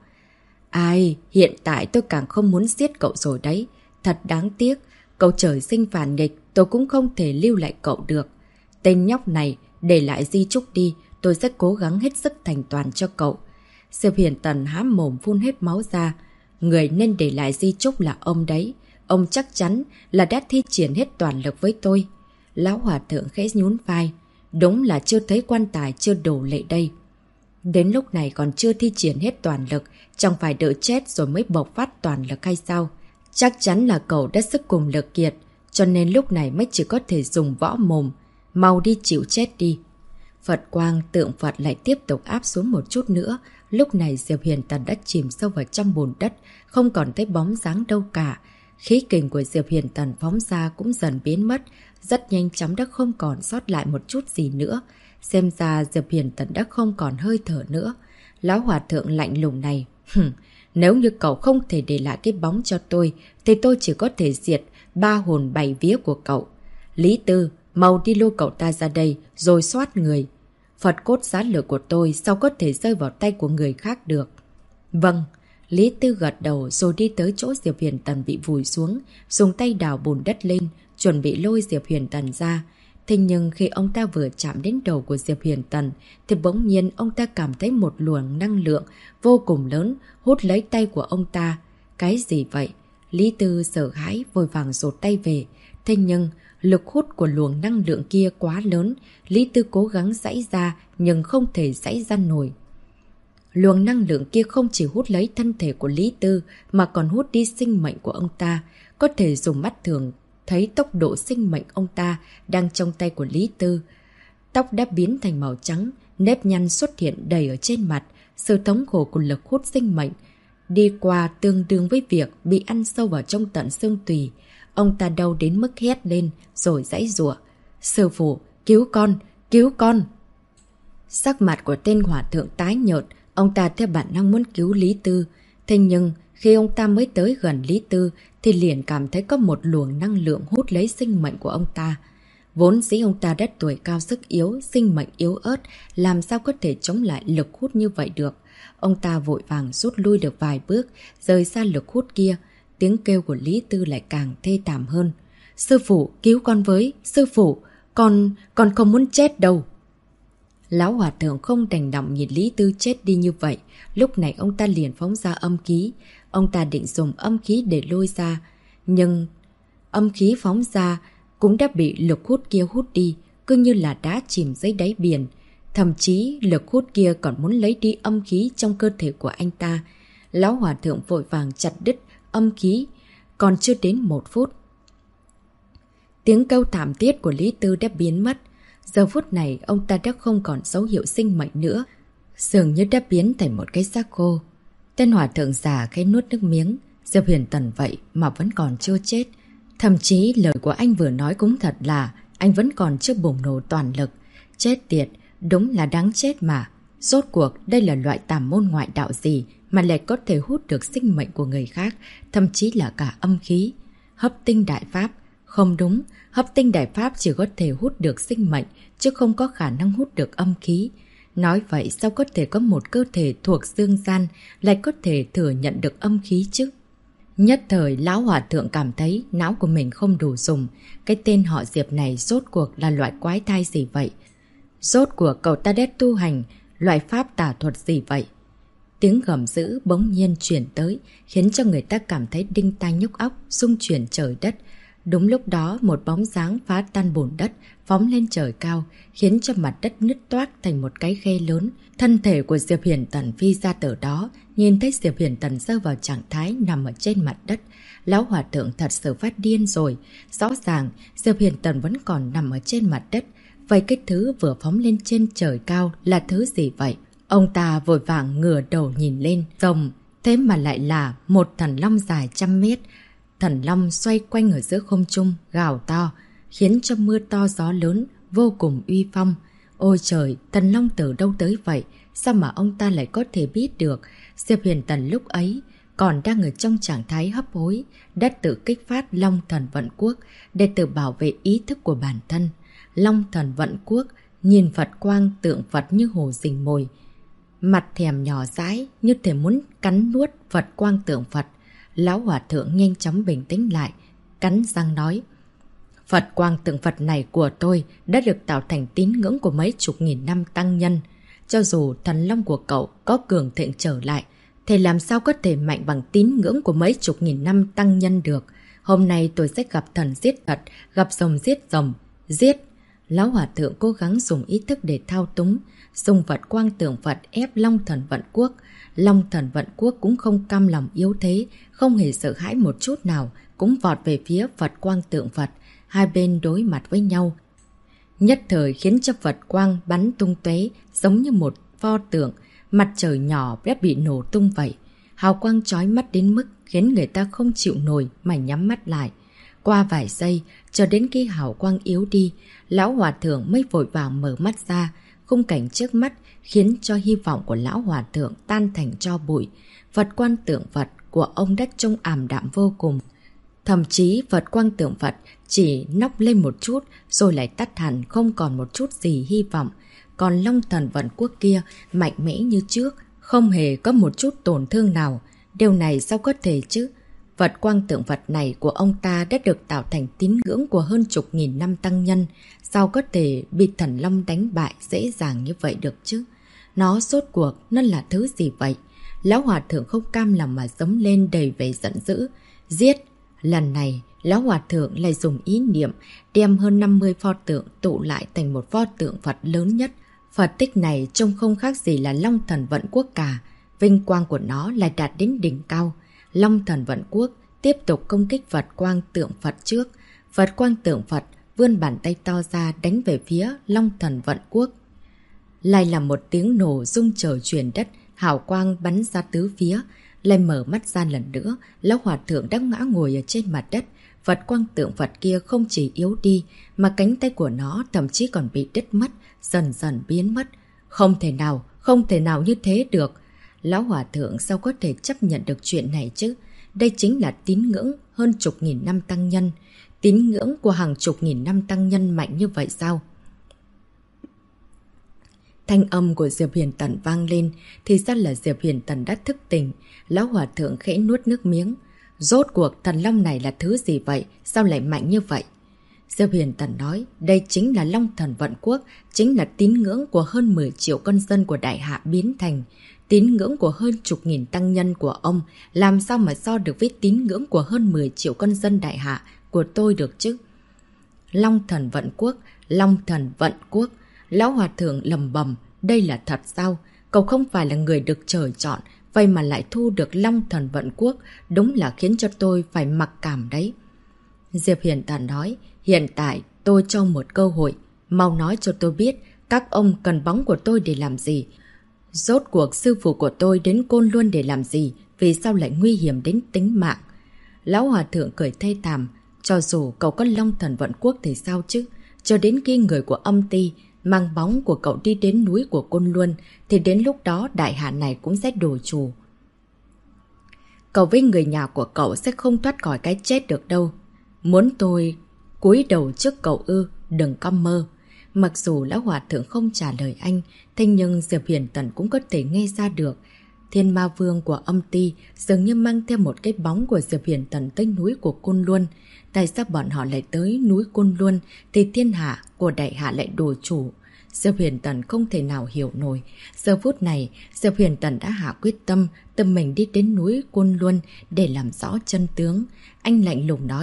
Ai, hiện tại tôi càng không muốn giết cậu rồi đấy. Thật đáng tiếc, cậu trời sinh phản nghịch, tôi cũng không thể lưu lại cậu được. Tên nhóc này, để lại di chúc đi, tôi sẽ cố gắng hết sức thành toàn cho cậu. Diệp Hiền Tần há mồm phun hết máu ra. Người nên để lại di chúc là ông đấy. Ông chắc chắn là đã thi triển hết toàn lực với tôi. Lão Hòa Thượng khẽ nhún vai. Đúng là chưa thấy quan tài chưa đổ lệ đây. Đến lúc này còn chưa thi triển hết toàn lực, chẳng phải đợi chết rồi mới bộc phát toàn lực hay sao? Chắc chắn là cậu đã sức cùng lực kiệt, cho nên lúc này mới chỉ có thể dùng võ mồm. Mau đi chịu chết đi. Phật quang tượng Phật lại tiếp tục áp xuống một chút nữa. Lúc này Diệp Hiền Tần đã chìm sâu vào trong bùn đất, không còn thấy bóng dáng đâu cả. Khí kình của Diệp Hiền Tần phóng ra cũng dần biến mất, rất nhanh chóng đã không còn sót lại một chút gì nữa. Xem ra Diệp Hiền Tần đã không còn hơi thở nữa. Lão Hòa Thượng lạnh lùng này, nếu như cậu không thể để lại cái bóng cho tôi, thì tôi chỉ có thể diệt 3 hồn 7 vía của cậu. Lý Tư, mau đi lôi cậu ta ra đây, rồi soát người. Phật cốt giá lửa của tôi sao có thể rơi vào tay của người khác được? Vâng. Lý Tư gật đầu rồi đi tới chỗ Diệp Hiền Tần bị vùi xuống, dùng tay đào bùn đất lên, chuẩn bị lôi Diệp Hiền Tần ra. Thế nhưng khi ông ta vừa chạm đến đầu của Diệp Hiền Tần, thì bỗng nhiên ông ta cảm thấy một luồng năng lượng vô cùng lớn hút lấy tay của ông ta. Cái gì vậy? Lý Tư sợ hãi vội vàng rụt tay về. Thế nhưng lực hút của luồng năng lượng kia quá lớn, Lý Tư cố gắng giãy ra nhưng không thể giãy ra nổi. Luồng năng lượng kia không chỉ hút lấy thân thể của Lý Tư mà còn hút đi sinh mệnh của ông ta. Có thể dùng mắt thường thấy tốc độ sinh mệnh ông ta đang trong tay của Lý Tư. Tóc đã biến thành màu trắng, nếp nhăn xuất hiện đầy ở trên mặt. Sự thống khổ của lực hút sinh mệnh đi qua tương đương với việc bị ăn sâu vào trong tận xương tùy. Ông ta đau đến mức hét lên rồi giãy giụa. Sư phụ, cứu con, cứu con! Sắc mặt của tên hòa thượng tái nhợt, ông ta theo bản năng muốn cứu Lý Tư. Thế nhưng khi ông ta mới tới gần Lý Tư thì liền cảm thấy có một luồng năng lượng hút lấy sinh mệnh của ông ta. Vốn dĩ ông ta đã tuổi cao sức yếu, sinh mệnh yếu ớt, làm sao có thể chống lại lực hút như vậy được. Ông ta vội vàng rút lui được vài bước, rời xa lực hút kia. Tiếng kêu của Lý Tư lại càng thê thảm hơn. Sư phụ, cứu con với! Sư phụ, con không muốn chết đâu! Lão Hòa Thượng không đành lòng nhìn Lý Tư chết đi như vậy. Lúc này ông ta liền phóng ra âm khí. Ông ta định dùng âm khí để lôi ra. Nhưng âm khí phóng ra cũng đã bị lực hút kia hút đi, cứ như là đá chìm dưới đáy biển. Thậm chí lực hút kia còn muốn lấy đi âm khí trong cơ thể của anh ta. Lão Hòa Thượng vội vàng chặt đứt âm khí. Còn chưa đến 1 phút. Tiếng kêu thảm thiết của Lý Tư đã biến mất. Giờ phút này ông ta đã không còn dấu hiệu sinh mệnh nữa, dường như đã biến thành một cái xác khô. Tên hòa thượng già khẽ nuốt nước miếng. Diệp Hiền Tần vậy mà vẫn còn chưa chết. Thậm chí lời của anh vừa nói cũng thật là anh vẫn còn chưa bùng nổ toàn lực. Chết tiệt, đúng là đáng chết mà. Rốt cuộc đây là loại tàm môn ngoại đạo gì mà lại có thể hút được sinh mệnh của người khác, thậm chí là cả âm khí. Hấp tinh đại pháp. Không đúng, hấp tinh đại pháp chỉ có thể hút được sinh mệnh, chứ không có khả năng hút được âm khí. Nói vậy sao có thể có một cơ thể thuộc dương gian lại có thể thừa nhận được âm khí chứ? Nhất thời Lão Hòa Thượng cảm thấy não của mình không đủ dùng. Cái tên họ Diệp này rốt cuộc là loại quái thai gì vậy? Rốt cuộc cậu ta đã tu hành loại pháp tà thuật gì vậy? Tiếng gầm dữ bỗng nhiên chuyển tới, khiến cho người ta cảm thấy đinh tai nhức óc, rung chuyển trời đất. Đúng lúc đó một bóng dáng phá tan bùn đất, phóng lên trời cao, khiến cho mặt đất nứt toác thành một cái khe lớn. Thân thể của Diệp Hiển Tần phi ra từ đó, nhìn thấy Diệp Hiển Tần rơi vào trạng thái nằm ở trên mặt đất. Lão hòa thượng thật sự phát điên rồi. Rõ ràng Diệp Hiển Tần vẫn còn nằm ở trên mặt đất. Vậy cái thứ vừa phóng lên trên trời cao là thứ gì vậy? Ông ta vội vàng ngửa đầu nhìn lên, rồng, thế mà lại là một thần long dài 100 mét. Thần long xoay quanh ở giữa không trung, gào to, khiến cho mưa to gió lớn, vô cùng uy phong. Ôi trời, thần long từ đâu tới vậy? Sao mà ông ta lại có thể biết được? Diệp Hiển Tần lúc ấy còn đang ở trong trạng thái hấp hối, đã tự kích phát Long Thần Vận Quốc để tự bảo vệ ý thức của bản thân. Long Thần Vận Quốc nhìn Phật quang tượng Phật như hồ rình mồi, mặt thèm nhỏ dãi như thể muốn cắn nuốt Phật quang tượng Phật. Lão hòa thượng nhanh chóng bình tĩnh lại, cắn răng nói: Phật quang tượng Phật này của tôi đã được tạo thành tín ngưỡng của mấy chục nghìn năm tăng nhân. Cho dù thần long của cậu có cường thịnh trở lại, thì làm sao có thể mạnh bằng tín ngưỡng của mấy chục nghìn năm tăng nhân được. Hôm nay tôi sẽ gặp thần giết Phật, gặp rồng giết rồng, giết. Lão hòa thượng cố gắng dùng ý thức để thao túng, dùng Phật quang tượng Phật ép Long Thần Vận Quốc. Long Thần Vận Quốc cũng không cam lòng yếu thế, không hề sợ hãi một chút nào, cũng vọt về phía Phật quang tượng Phật. Hai bên đối mặt với nhau, nhất thời khiến cho Phật quang bắn tung tóe, giống như một pho tượng mặt trời nhỏ đã bị nổ tung vậy. Hào quang chói mắt đến mức khiến người ta không chịu nổi mà nhắm mắt lại. Qua vài giây, cho đến khi hào quang yếu đi, lão hòa thượng mới vội vàng mở mắt ra. Khung cảnh trước mắt khiến cho hy vọng của lão hòa thượng tan thành tro bụi. Phật quang tượng Phật của ông đã trông ảm đạm vô cùng. Thậm chí Phật quang tượng Phật chỉ nóc lên một chút rồi lại tắt hẳn, không còn một chút gì hy vọng. Còn Long Thần Vận Quốc kia mạnh mẽ như trước, không hề có một chút tổn thương nào. Điều này sao có thể chứ? Phật quang tượng Phật này của ông ta đã được tạo thành tín ngưỡng của hơn chục nghìn năm tăng nhân. Sao có thể bị thần long đánh bại dễ dàng như vậy được chứ? Nó rốt cuộc, nó là thứ gì vậy? Lão hòa thượng không cam lòng mà giống lên đầy vẻ giận dữ. Giết! Lần này, lão hòa thượng lại dùng ý niệm đem hơn 50 pho tượng tụ lại thành một pho tượng Phật lớn nhất. Phật tích này trông không khác gì là Long Thần Vận Quốc cả. Vinh quang của nó lại đạt đến đỉnh cao. Long Thần Vận Quốc tiếp tục công kích Phật quang tượng Phật trước. Phật quang tượng Phật vươn bàn tay to ra đánh về phía Long Thần Vận Quốc. Lại là một tiếng nổ rung trời chuyển đất, hào quang bắn ra tứ phía. Lại mở mắt ra lần nữa, lão hòa thượng đang ngã ngồi ở trên mặt đất. Phật quang tượng Phật kia không chỉ yếu đi, mà cánh tay của nó thậm chí còn bị đứt mất, dần dần biến mất. Không thể nào như thế được. Lão hòa thượng sao có thể chấp nhận được chuyện này chứ? Đây chính là tín ngưỡng hơn chục nghìn năm tăng nhân. Tín ngưỡng của hàng chục nghìn năm tăng nhân mạnh như vậy sao? Thanh âm của Diệp Hiển Tần vang lên, thì ra là Diệp Hiển Tần đã thức tỉnh. Lão hòa thượng khẽ nuốt nước miếng. Rốt cuộc thần long này là thứ gì vậy? Sao lại mạnh như vậy? Diệp Hiển Tần nói, đây chính là Long Thần Vận Quốc, chính là tín ngưỡng của hơn 10 triệu con dân của Đại Hạ biến thành. Tín ngưỡng của hơn chục nghìn tăng nhân của ông, làm sao mà so được với tín ngưỡng của hơn 10 triệu con dân Đại Hạ của tôi được chứ? Long Thần Vận Quốc, Long Thần Vận Quốc. Lão hòa thượng lầm bầm, đây là thật sao? Cậu không phải là người được trời chọn, vậy mà lại thu được Long Thần Vận Quốc, đúng là khiến cho tôi phải mặc cảm đấy. Diệp Hiển Tần nói, hiện tại tôi cho một cơ hội, mau nói cho tôi biết các ông cần bóng của tôi để làm gì. Rốt cuộc sư phụ của tôi đến Côn Luân để làm gì, vì sao lại nguy hiểm đến tính mạng? Lão hòa thượng cười thê thảm, cho dù cậu có Long Thần Vận Quốc thì sao chứ? Cho đến khi người của âm ty mang bóng của cậu đi đến núi của Côn Luân, thì đến lúc đó Đại Hạ này cũng sẽ đổ chủ. Cậu với người nhà của cậu sẽ không thoát khỏi cái chết được đâu. Muốn tôi cúi đầu trước cậu ư? Đừng có mơ. Mặc dù lão hòa thượng không trả lời anh, thế nhưng Diệp Hiển Tần cũng có thể nghe ra được. Thiên Ma Vương của âm ty dường như mang theo một cái bóng của Diệp Hiển Tần tới núi của Côn Luân. Tại sao bọn họ lại tới núi Côn Luân thì thiên hạ của Đại Hạ lại đổ chủ? Diệp Hiển Tần không thể nào hiểu nổi. Giờ phút này, Diệp Hiển Tần đã hạ quyết tâm tự mình đi đến núi Côn Luân để làm rõ chân tướng. Anh lạnh lùng nói,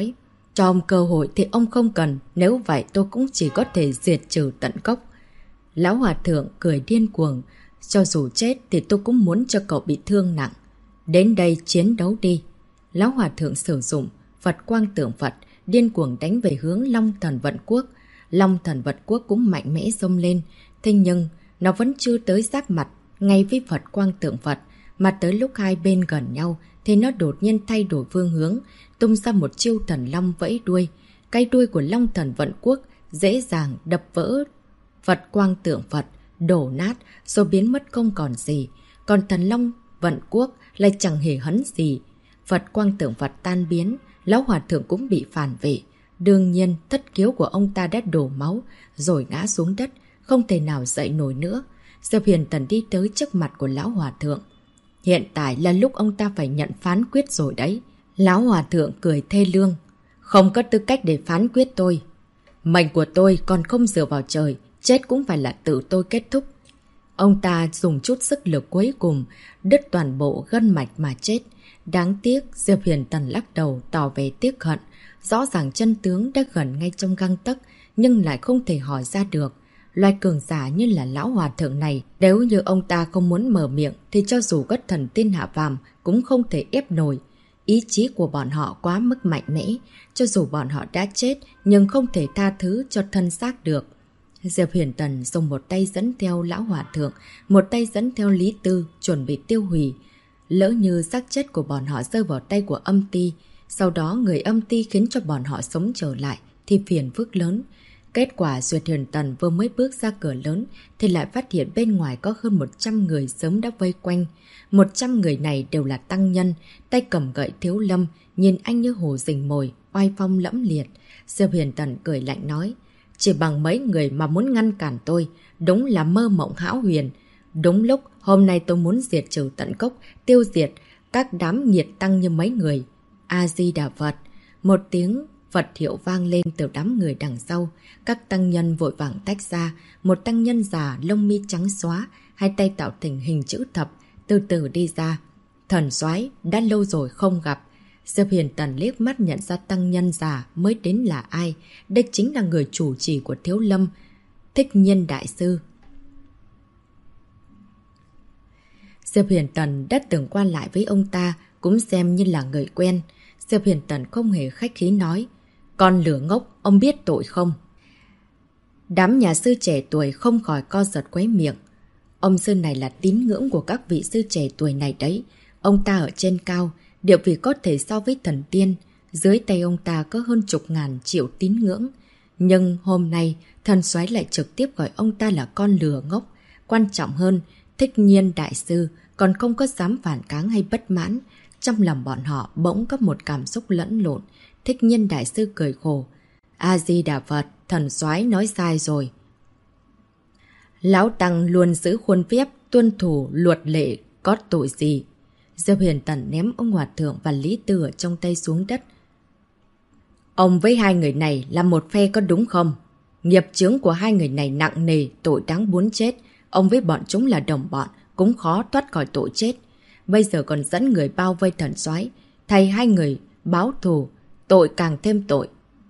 Cho ông cơ hội thì ông không cần, nếu vậy tôi cũng chỉ có thể diệt trừ tận gốc. Lão hòa thượng cười điên cuồng. Cho dù chết thì tôi cũng muốn cho cậu bị thương nặng. Đến đây chiến đấu đi. Lão hòa thượng sử dụng Phật quang tượng Phật, điên cuồng đánh về hướng Long Thần Vận Quốc. Long Thần Vận Quốc cũng mạnh mẽ xông lên. Thế nhưng, nó vẫn chưa tới giáp mặt ngay với Phật quang tượng Phật. Mà tới lúc hai bên gần nhau thì nó đột nhiên thay đổi phương hướng, tung ra một chiêu thần long vẫy đuôi. Cái đuôi của Long Thần Vận Quốc dễ dàng đập vỡ Phật quang tượng Phật, đổ nát rồi biến mất không còn gì. Còn thần Long Vận Quốc lại chẳng hề hấn gì. Phật quang tượng Phật tan biến, lão hòa thượng cũng bị phản vệ. Đương nhiên thất khiếu của ông ta đã đổ máu rồi ngã xuống đất, không thể nào dậy nổi nữa. Diệp Huyền Tần đi tới trước mặt của lão hòa thượng. Hiện tại là lúc ông ta phải nhận phán quyết rồi đấy. Lão hòa thượng cười thê lương. Không có tư cách để phán quyết tôi. Mệnh của tôi còn không dựa vào trời, chết cũng phải là tự tôi kết thúc. Ông ta dùng chút sức lực cuối cùng, đứt toàn bộ gân mạch mà chết. Đáng tiếc, Diệp Huyền Tần lắc đầu tỏ về tiếc hận. Rõ ràng chân tướng đã gần ngay trong gang tấc, nhưng lại không thể hỏi ra được. Loài cường giả như là lão hòa thượng này, nếu như ông ta không muốn mở miệng thì cho dù có thần tiên hạ phàm cũng không thể ép nổi. Ý chí của bọn họ quá mức mạnh mẽ, cho dù bọn họ đã chết nhưng không thể tha thứ cho thân xác được. Diệp Huyền Tần dùng một tay dẫn theo lão hòa thượng, một tay dẫn theo Lý Tư, chuẩn bị tiêu hủy. Lỡ như xác chết của bọn họ rơi vào tay của âm ti, sau đó người âm ti khiến cho bọn họ sống trở lại thì phiền phức lớn. Kết quả Diệp Huyền Tần vừa mới bước ra cửa lớn thì lại phát hiện bên ngoài có hơn 100 người sớm đã vây quanh. 100 người này đều là tăng nhân, tay cầm gậy thiếu lâm, nhìn anh như hồ rình mồi, oai phong lẫm liệt. Diệp Huyền Tần cười lạnh nói, chỉ bằng mấy người mà muốn ngăn cản tôi, đúng là mơ mộng hão huyền. Đúng lúc hôm nay tôi muốn diệt trừ tận gốc, tiêu diệt các đám nghiệt tăng như mấy người. A-di-đà Phật. Một tiếng Phật hiệu vang lên từ đám người đằng sau. Các tăng nhân vội vàng tách ra. Một tăng nhân già lông mi trắng xóa, hai tay tạo thành hình chữ thập, từ từ đi ra. Thần soái đã lâu rồi không gặp. Diệp Huyền Tần liếc mắt nhận ra tăng nhân già mới đến là ai. Đây chính là người chủ trì của Thiếu Lâm, Thích Nhiên Đại Sư. Diệp Huyền Tần đã từng qua lại với ông ta, cũng xem như là người quen. Diệp Huyền Tần không hề khách khí nói, con lửa ngốc, ông biết tội không? Đám nhà sư trẻ tuổi không khỏi co giật quấy miệng. Ông sư này là tín ngưỡng của các vị sư trẻ tuổi này đấy. Ông ta ở trên cao, địa vị có thể so với thần tiên. Dưới tay ông ta có hơn chục ngàn triệu tín ngưỡng. Nhưng hôm nay, thần soái lại trực tiếp gọi ông ta là con lừa ngốc. Quan trọng hơn, Thích Nhiên Đại Sư còn không có dám phản kháng hay bất mãn. Trong lòng bọn họ bỗng có một cảm xúc lẫn lộn. Thích Nhiên Đại Sư cười khổ. A-di-đà Phật, thần soái nói sai rồi. Lão Tăng luôn giữ khuôn phép, tuân thủ luật lệ, có tội gì? Diệp Huyền Tần ném ông hòa thượng và Lý Tư ở trong tay xuống đất. Ông với hai người này là một phe có đúng không? Nghiệp chướng của hai người này nặng nề, tội đáng muốn chết. Ông với bọn chúng là đồng bọn, cũng khó thoát khỏi tội chết. Bây giờ còn dẫn người bao vây thần soái, thay hai người báo thù, tội càng thêm tội.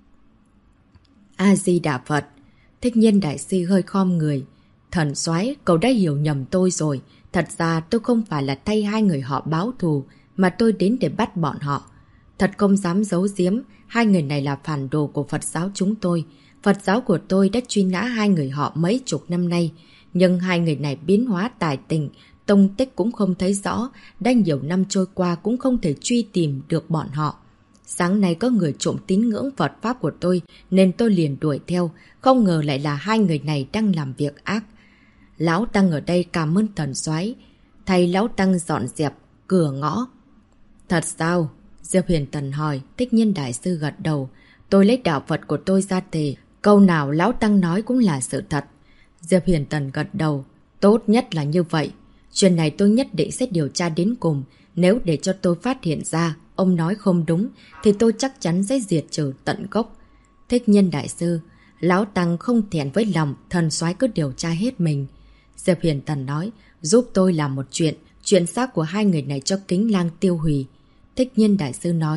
A-di-đà Phật. Thích Nhiên Đại Sư hơi khom người. Thần soái, cậu đã hiểu nhầm tôi rồi. Thật ra tôi không phải là thay hai người họ báo thù, mà tôi đến để bắt bọn họ. Thật không dám giấu giếm, hai người này là phản đồ của Phật giáo chúng tôi. Phật giáo của tôi đã truy nã hai người họ mấy chục năm nay. Nhưng hai người này biến hóa tài tình, tông tích cũng không thấy rõ, đã nhiều năm trôi qua cũng không thể truy tìm được bọn họ. Sáng nay có người trộm tín ngưỡng Phật Pháp của tôi nên tôi liền đuổi theo, không ngờ lại là hai người này đang làm việc ác. Lão Tăng ở đây cảm ơn thần soái, thầy Lão Tăng dọn dẹp cửa ngõ. Thật sao? Diệp Huyền Tần hỏi. Thích Nhiên Đại Sư gật đầu. Tôi lấy đạo Phật của tôi ra thề, câu nào Lão Tăng nói cũng là sự thật. Diệp Huyền Tần gật đầu. Tốt nhất là như vậy. Chuyện này tôi nhất định sẽ điều tra đến cùng. Nếu để cho tôi phát hiện ra ông nói không đúng thì tôi chắc chắn sẽ diệt trừ tận gốc. Thích Nhiên Đại Sư, Lão Tăng không thẹn với lòng, thần soái cứ điều tra hết mình. Diệp Huyền Tần nói, giúp tôi làm một chuyện xác của hai người này cho Kính Lang tiêu hủy. Thích Nhiên Đại Sư nói,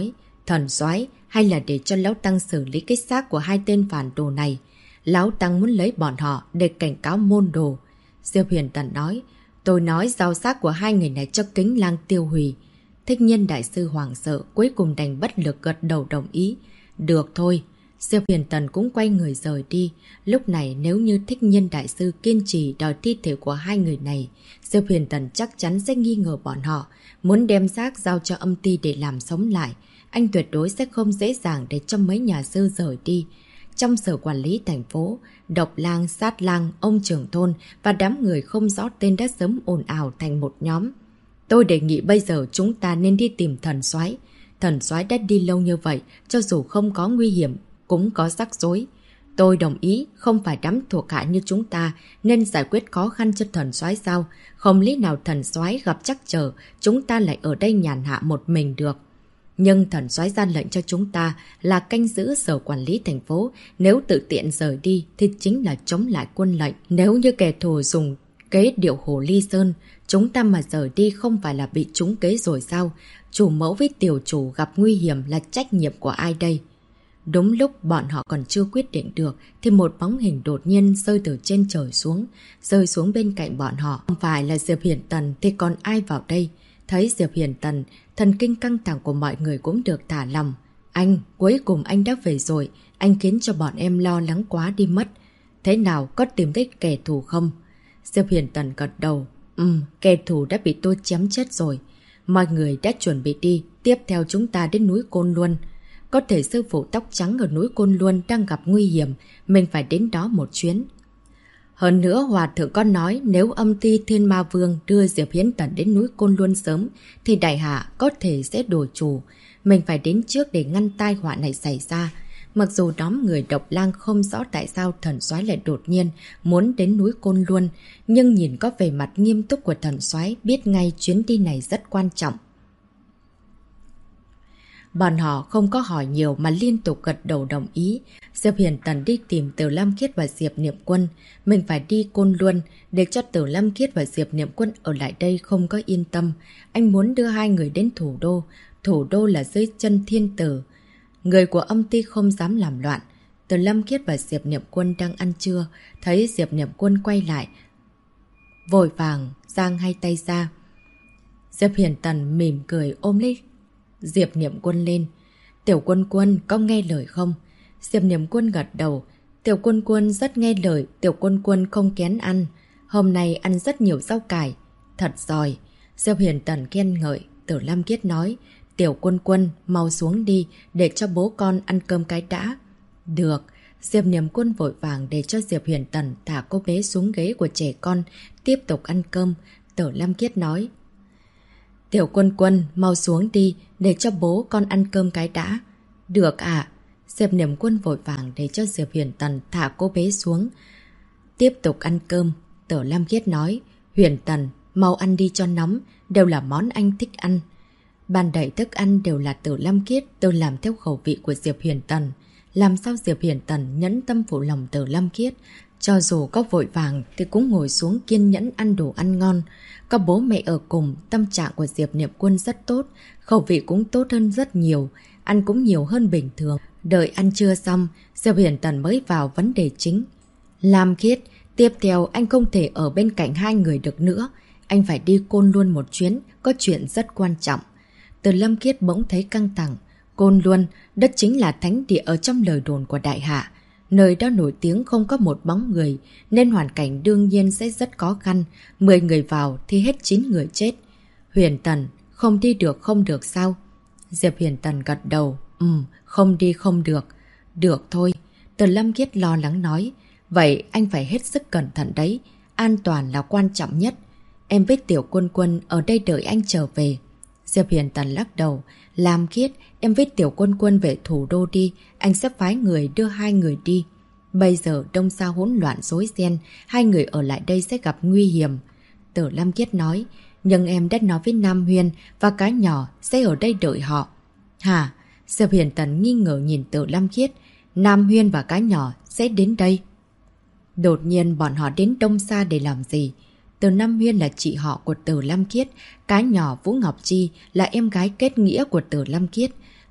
Thần soái, hay là để cho Lão Tăng xử lý cái xác của hai tên phản đồ này. Lão Tăng muốn lấy bọn họ để cảnh cáo môn đồ. Diệp Huyền Tần nói, tôi nói giao xác của hai người này cho Kính Lang tiêu hủy. Thích Nhân đại sư hoảng sợ, cuối cùng đành bất lực gật đầu đồng ý. Được thôi. Diệp Huyền Tần cũng quay người rời đi. Lúc này nếu như Thích Nhân đại sư kiên trì đòi thi thể của hai người này, Diệp Huyền Tần chắc chắn sẽ nghi ngờ bọn họ, muốn đem xác giao cho âm ty để làm sống lại. Anh tuyệt đối sẽ không dễ dàng để cho mấy nhà sư rời đi. Trong sở quản lý thành phố, Độc Lang, Sát Lang, ông trưởng thôn và đám người không rõ tên đã sớm ồn ào thành một nhóm. Tôi đề nghị bây giờ chúng ta nên đi tìm thần soái. Thần soái đã đi lâu như vậy, cho dù không có nguy hiểm, cũng có rắc rối. Tôi đồng ý, không phải đám thuộc hạ như chúng ta nên giải quyết khó khăn cho thần soái sao? Không lý nào thần soái gặp trắc trở, chúng ta lại ở đây nhàn hạ một mình được. Nhưng thần soái ra lệnh cho chúng ta là canh giữ sở quản lý thành phố, nếu tự tiện rời đi thì chính là chống lại quân lệnh. Nếu như kẻ thù dùng kế điệu Hồ Ly Sơn, chúng ta mà rời đi không phải là bị trúng kế rồi sao? Chủ mẫu với tiểu chủ gặp nguy hiểm là trách nhiệm của ai đây? Đúng lúc bọn họ còn chưa quyết định được thì một bóng hình đột nhiên rơi từ trên trời xuống, rơi xuống bên cạnh bọn họ. Không phải là Diệp Hiển Tần thì còn ai vào đây? Thấy Diệp Hiển Tần, thần kinh căng thẳng của mọi người cũng được thả lòng. Anh, cuối cùng anh đã về rồi, anh khiến cho bọn em lo lắng quá đi mất. Thế nào, có tìm thấy kẻ thù không? Diệp Hiển Tần gật đầu. Kẻ thù đã bị tôi chém chết rồi. Mọi người đã chuẩn bị đi, tiếp theo chúng ta đến núi Côn Luân. Có thể sư phụ tóc trắng ở núi Côn Luân đang gặp nguy hiểm, mình phải đến đó một chuyến. Hơn nữa, Hòa Thượng có nói nếu âm ty Thiên Ma Vương đưa Diệp Hiển Tần đến núi Côn Luân sớm, thì đại hạ có thể sẽ đổi chủ. Mình phải đến trước để ngăn tai họa này xảy ra. Mặc dù đám người Độc Lang không rõ tại sao thần soái lại đột nhiên muốn đến núi Côn Luân, nhưng nhìn có vẻ mặt nghiêm túc của thần soái biết ngay chuyến đi này rất quan trọng. Bọn họ không có hỏi nhiều mà liên tục gật đầu đồng ý. Diệp Hiển Tần đi tìm Tử Lam Khiết và Diệp Niệm Quân. Mình phải đi Côn Luân để cho Tử Lam Khiết và Diệp Niệm Quân ở lại đây không có yên tâm. Anh muốn đưa hai người đến thủ đô. Thủ đô là dưới chân thiên tử. Người của âm ty không dám làm loạn. Tử Lam Khiết và Diệp Niệm Quân đang ăn trưa. Thấy Diệp Niệm Quân quay lại, vội vàng giang hai tay ra. Diệp Hiển Tần mỉm cười ôm lấy Diệp Niệm Quân lên. Tiểu Quân Quân có nghe lời không? Diệp Niệm Quân gật đầu. Tiểu Quân Quân rất nghe lời. Tiểu Quân Quân không kén ăn. Hôm nay ăn rất nhiều rau cải. Thật giỏi. Diệp Hiển Tần khen ngợi. Tử Lam Kiết nói, Tiểu Quân Quân mau xuống đi để cho bố con ăn cơm cái đã. Được. Diệp Niệm Quân vội vàng để cho Diệp Hiển Tần thả cô bé xuống ghế của trẻ con, tiếp tục ăn cơm. Tử Lam Kiết nói, Tiểu Quân Quân mau xuống đi để cho bố con ăn cơm cái đã. Được ạ. Diệp Niệm Quân vội vàng để cho Diệp Hiển Tần thả cô bé xuống, tiếp tục ăn cơm. Tử Lam Kiết nói, Hiển Tần mau ăn đi cho nóng, đều là món anh thích ăn. Bàn đẩy thức ăn đều là Tử Lam Kiết tự làm theo khẩu vị của Diệp Hiển Tần. Làm sao Diệp Hiển Tần nhẫn tâm phụ lòng Tử Lam Kiết? Cho dù có vội vàng thì cũng ngồi xuống kiên nhẫn ăn đồ ăn ngon. Có bố mẹ ở cùng, tâm trạng của Diệp Niệm Quân rất tốt, khẩu vị cũng tốt hơn rất nhiều, ăn cũng nhiều hơn bình thường. Đợi ăn trưa xong, Diệp Hiển Tần mới vào vấn đề chính. Lam Kiết, tiếp theo anh không thể ở bên cạnh hai người được nữa. Anh phải đi Côn Luân một chuyến, có chuyện rất quan trọng. Từ Lam Kiết bỗng thấy căng thẳng. Côn Luân, đất chính là thánh địa ở trong lời đồn của đại hạ. Nơi đó nổi tiếng không có một bóng người, nên hoàn cảnh đương nhiên sẽ rất khó khăn. 10 người vào thì hết 9 người chết. Huyền Tần, không đi được không được sao? Diệp Hiển Tần gật đầu. Không đi không được. Được thôi. Từ Lâm Kiết lo lắng nói. Vậy anh phải hết sức cẩn thận đấy. An toàn là quan trọng nhất. Em với Tiểu Quân Quân ở đây đợi anh trở về. Diệp Hiển Tần lắc đầu. Lam Kiết, em với Tiểu Quân Quân về thủ đô đi. Anh sẽ phái người đưa hai người đi. Bây giờ đông sao hỗn loạn rối ren, hai người ở lại đây sẽ gặp nguy hiểm. Tử Lam Kiết nói. Nhưng em đã nói với Nam Huyên và cái nhỏ sẽ ở đây đợi họ. Hả? Diệp Hiển Tần nghi ngờ nhìn Tử Lam Kiết. Nam Huyên và cái nhỏ sẽ đến đây. Đột nhiên bọn họ đến Đông Sa để làm gì? Từ Nam Huyên là chị họ của Tử Lam Kiết, cái nhỏ Vũ Ngọc Chi là em gái kết nghĩa của Tử Lam Kiết.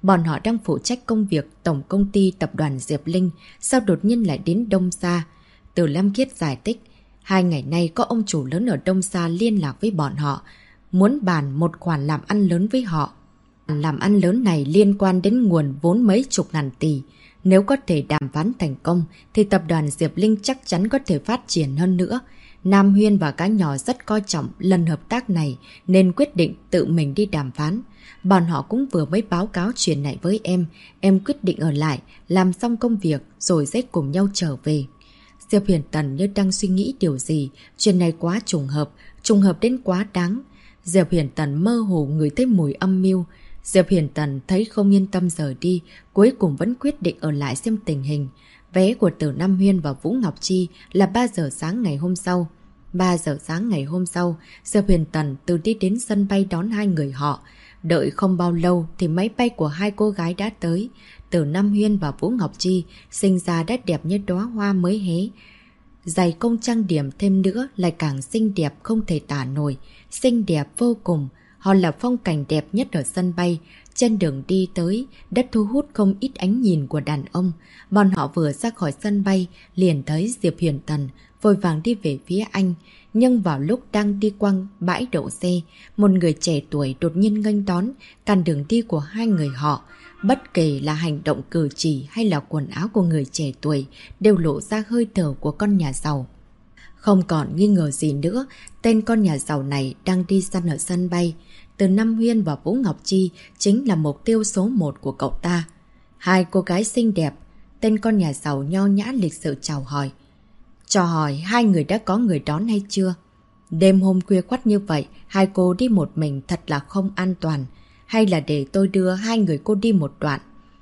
Bọn họ đang phụ trách công việc tổng công ty tập đoàn Diệp Linh, sao đột nhiên lại đến Đông Sa? Từ Lam Khiết giải thích, 2 ngày nay có ông chủ lớn ở Đông Sa liên lạc với bọn họ, muốn bàn một khoản làm ăn lớn với họ. Làm ăn lớn này liên quan đến nguồn vốn mấy chục ngàn tỷ. Nếu có thể đàm phán thành công, thì tập đoàn Diệp Linh chắc chắn có thể phát triển hơn nữa. Nam Huyên và Cá Nhỏ rất coi trọng lần hợp tác này nên quyết định tự mình đi đàm phán. Bọn họ cũng vừa mới báo cáo chuyện này với em quyết định ở lại, làm xong công việc rồi sẽ cùng nhau trở về. Diệp Huyền Tần như đang suy nghĩ điều gì, chuyện này quá trùng hợp đến quá đáng. Diệp Huyền Tần mơ hồ ngửi thấy mùi âm mưu. Diệp Huyền Tần thấy không yên tâm rời đi, cuối cùng vẫn quyết định ở lại xem tình hình. Vé của Từ Nam Huyên và Vũ Ngọc Chi là 3 giờ sáng ngày hôm sau. 3 giờ sáng ngày hôm sau, Diệp Huyền Tần từ đi đến sân bay đón hai người họ. Đợi không bao lâu thì máy bay của hai cô gái đã tới. Từ Nam Huyên và Vũ Ngọc Chi sinh ra đã đẹp như đóa hoa mới hé. Giày công trang điểm thêm nữa lại càng xinh đẹp không thể tả nổi. Xinh đẹp vô cùng. Họ là phong cảnh đẹp nhất ở sân bay. Trên đường đi tới, đã thu hút không ít ánh nhìn của đàn ông. Bọn họ vừa ra khỏi sân bay, liền thấy Diệp Huyền Tần vội vàng đi về phía anh. Nhưng vào lúc đang đi quanh bãi đậu xe, một người trẻ tuổi đột nhiên nghênh đón, cản đường đi của hai người họ. Bất kể là hành động cử chỉ hay là quần áo của người trẻ tuổi, đều lộ ra hơi thở của con nhà giàu. Không còn nghi ngờ gì nữa, tên con nhà giàu này đang đi săn ở sân bay. Từ Nam Huyên và Vũ Ngọc Chi chính là mục tiêu số 1 của cậu ta. Hai cô gái xinh đẹp, tên con nhà giàu nho nhã lịch sự chào hỏi. Cho hỏi hai người đã có người đón hay chưa? Đêm hôm khuya khoắt như vậy, hai cô đi một mình thật là không an toàn. Hay là để tôi đưa hai người cô đi một đoạn?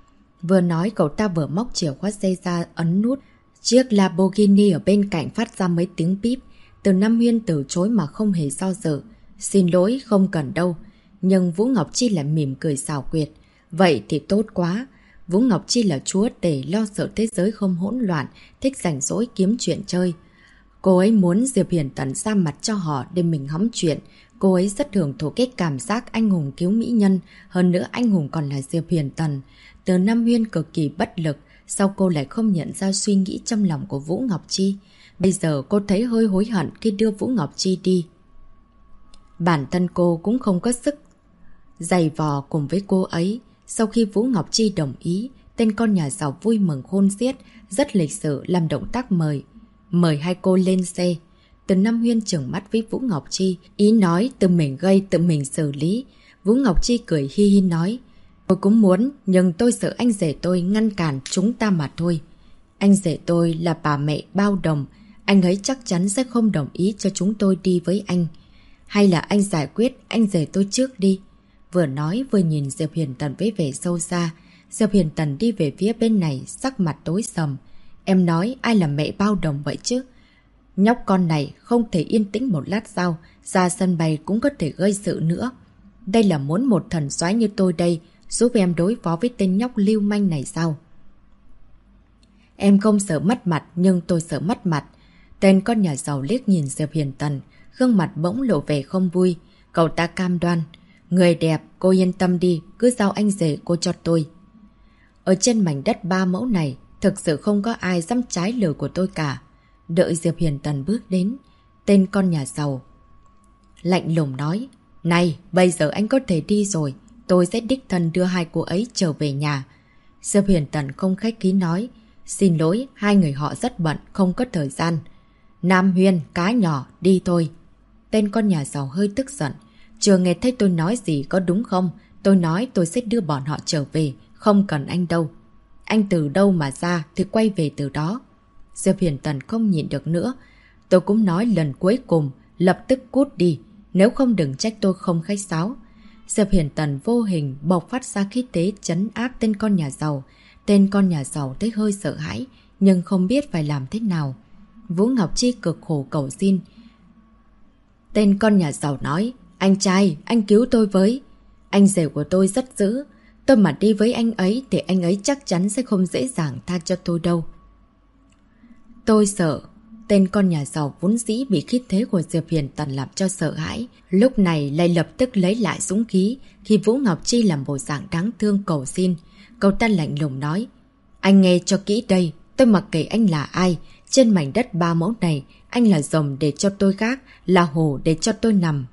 Vừa nói cậu ta vừa móc chìa khóa xe ra ấn nút. Chiếc Lamborghini ở bên cạnh phát ra mấy tiếng píp. Từ Nam Huyên từ chối mà không hề do dự. Xin lỗi, không cần đâu. Nhưng Vũ Ngọc Chi lại mỉm cười xảo quyệt. Vậy thì tốt quá. Vũ Ngọc Chi là chúa tể lo sợ thế giới không hỗn loạn, thích rảnh rỗi kiếm chuyện chơi. Cô ấy muốn Diệp Huyền Tần ra mặt cho họ để mình hóng chuyện. Cô ấy rất hưởng thụ cái cảm giác anh hùng cứu mỹ nhân. Hơn nữa anh hùng còn là Diệp Huyền Tần. Từ Nam Huyên cực kỳ bất lực. Sao cô lại không nhận ra suy nghĩ trong lòng của Vũ Ngọc Chi? Bây giờ cô thấy hơi hối hận khi đưa Vũ Ngọc Chi đi. Bản thân cô cũng không có sức giày vò cùng với cô ấy. Sau khi Vũ Ngọc Chi đồng ý, tên con nhà giàu vui mừng khôn xiết, rất lịch sự làm động tác mời. Mời hai cô lên xe. Từ Nam Huyên trừng mắt với Vũ Ngọc Chi, ý nói tự mình gây tự mình xử lý. Vũ Ngọc Chi cười hi hi nói, tôi cũng muốn, nhưng tôi sợ anh rể tôi ngăn cản chúng ta mà thôi. Anh rể tôi là bà mẹ bao đồng, anh ấy chắc chắn sẽ không đồng ý cho chúng tôi đi với anh. Hay là anh giải quyết anh rể tôi trước đi. Vừa nói vừa nhìn Diệp Huyền Tần với vẻ sâu xa. Diệp Huyền Tần đi về phía bên này, sắc mặt tối sầm. Em nói ai là mẹ bao đồng vậy chứ? Nhóc con này không thể yên tĩnh một lát sao, ra sân bay cũng có thể gây sự nữa. Đây là muốn một thần soái như tôi đây, giúp em đối phó với tên nhóc lưu manh này sao? Em không sợ mất mặt, nhưng tôi sợ mất mặt. Tên con nhà giàu liếc nhìn Diệp Huyền Tần, gương mặt bỗng lộ vẻ không vui. Cậu ta cam đoan. Người đẹp, cô yên tâm đi, cứ giao anh rể cô cho tôi. Ở trên mảnh đất 3 mẫu này, thực sự không có ai dám trái lời của tôi cả. Đợi Diệp Huyền Tần bước đến, tên con nhà giàu lạnh lùng nói, này, bây giờ anh có thể đi rồi, tôi sẽ đích thân đưa hai cô ấy trở về nhà. Diệp Huyền Tần không khách khí nói, xin lỗi, hai người họ rất bận, không có thời gian. Nam Huyên, Cá Nhỏ, đi thôi. Tên con nhà giàu hơi tức giận. Chưa nghe thấy tôi nói gì có đúng không? Tôi nói tôi sẽ đưa bọn họ trở về, không cần anh đâu. Anh từ đâu mà ra thì quay về từ đó. Diệp Huyền Tần không nhịn được nữa. Tôi cũng nói lần cuối cùng, lập tức cút đi, nếu không đừng trách tôi không khách sáo. Diệp Huyền Tần vô hình bộc phát ra khí thế trấn áp tên con nhà giàu. Tên con nhà giàu thấy hơi sợ hãi, nhưng không biết phải làm thế nào. Vũ Ngọc Chi cực khổ cầu xin. Tên con nhà giàu nói, anh trai, anh cứu tôi với. Anh rể của tôi rất dữ. Tôi mà đi với anh ấy thì anh ấy chắc chắn sẽ không dễ dàng tha cho tôi đâu. Tôi sợ. tên con nhà giàu vốn dĩ bị khí thế của Diệp Huyền Tần làm cho sợ hãi. Lúc này lại lập tức lấy lại dũng khí khi Vũ Ngọc Chi làm bộ dạng đáng thương cầu xin. Cậu ta lạnh lùng nói, anh nghe cho kỹ đây, tôi mặc kệ anh là ai. Trên mảnh đất 3 mẫu này, anh là rồng để cho tôi gác, là hổ để cho tôi nằm.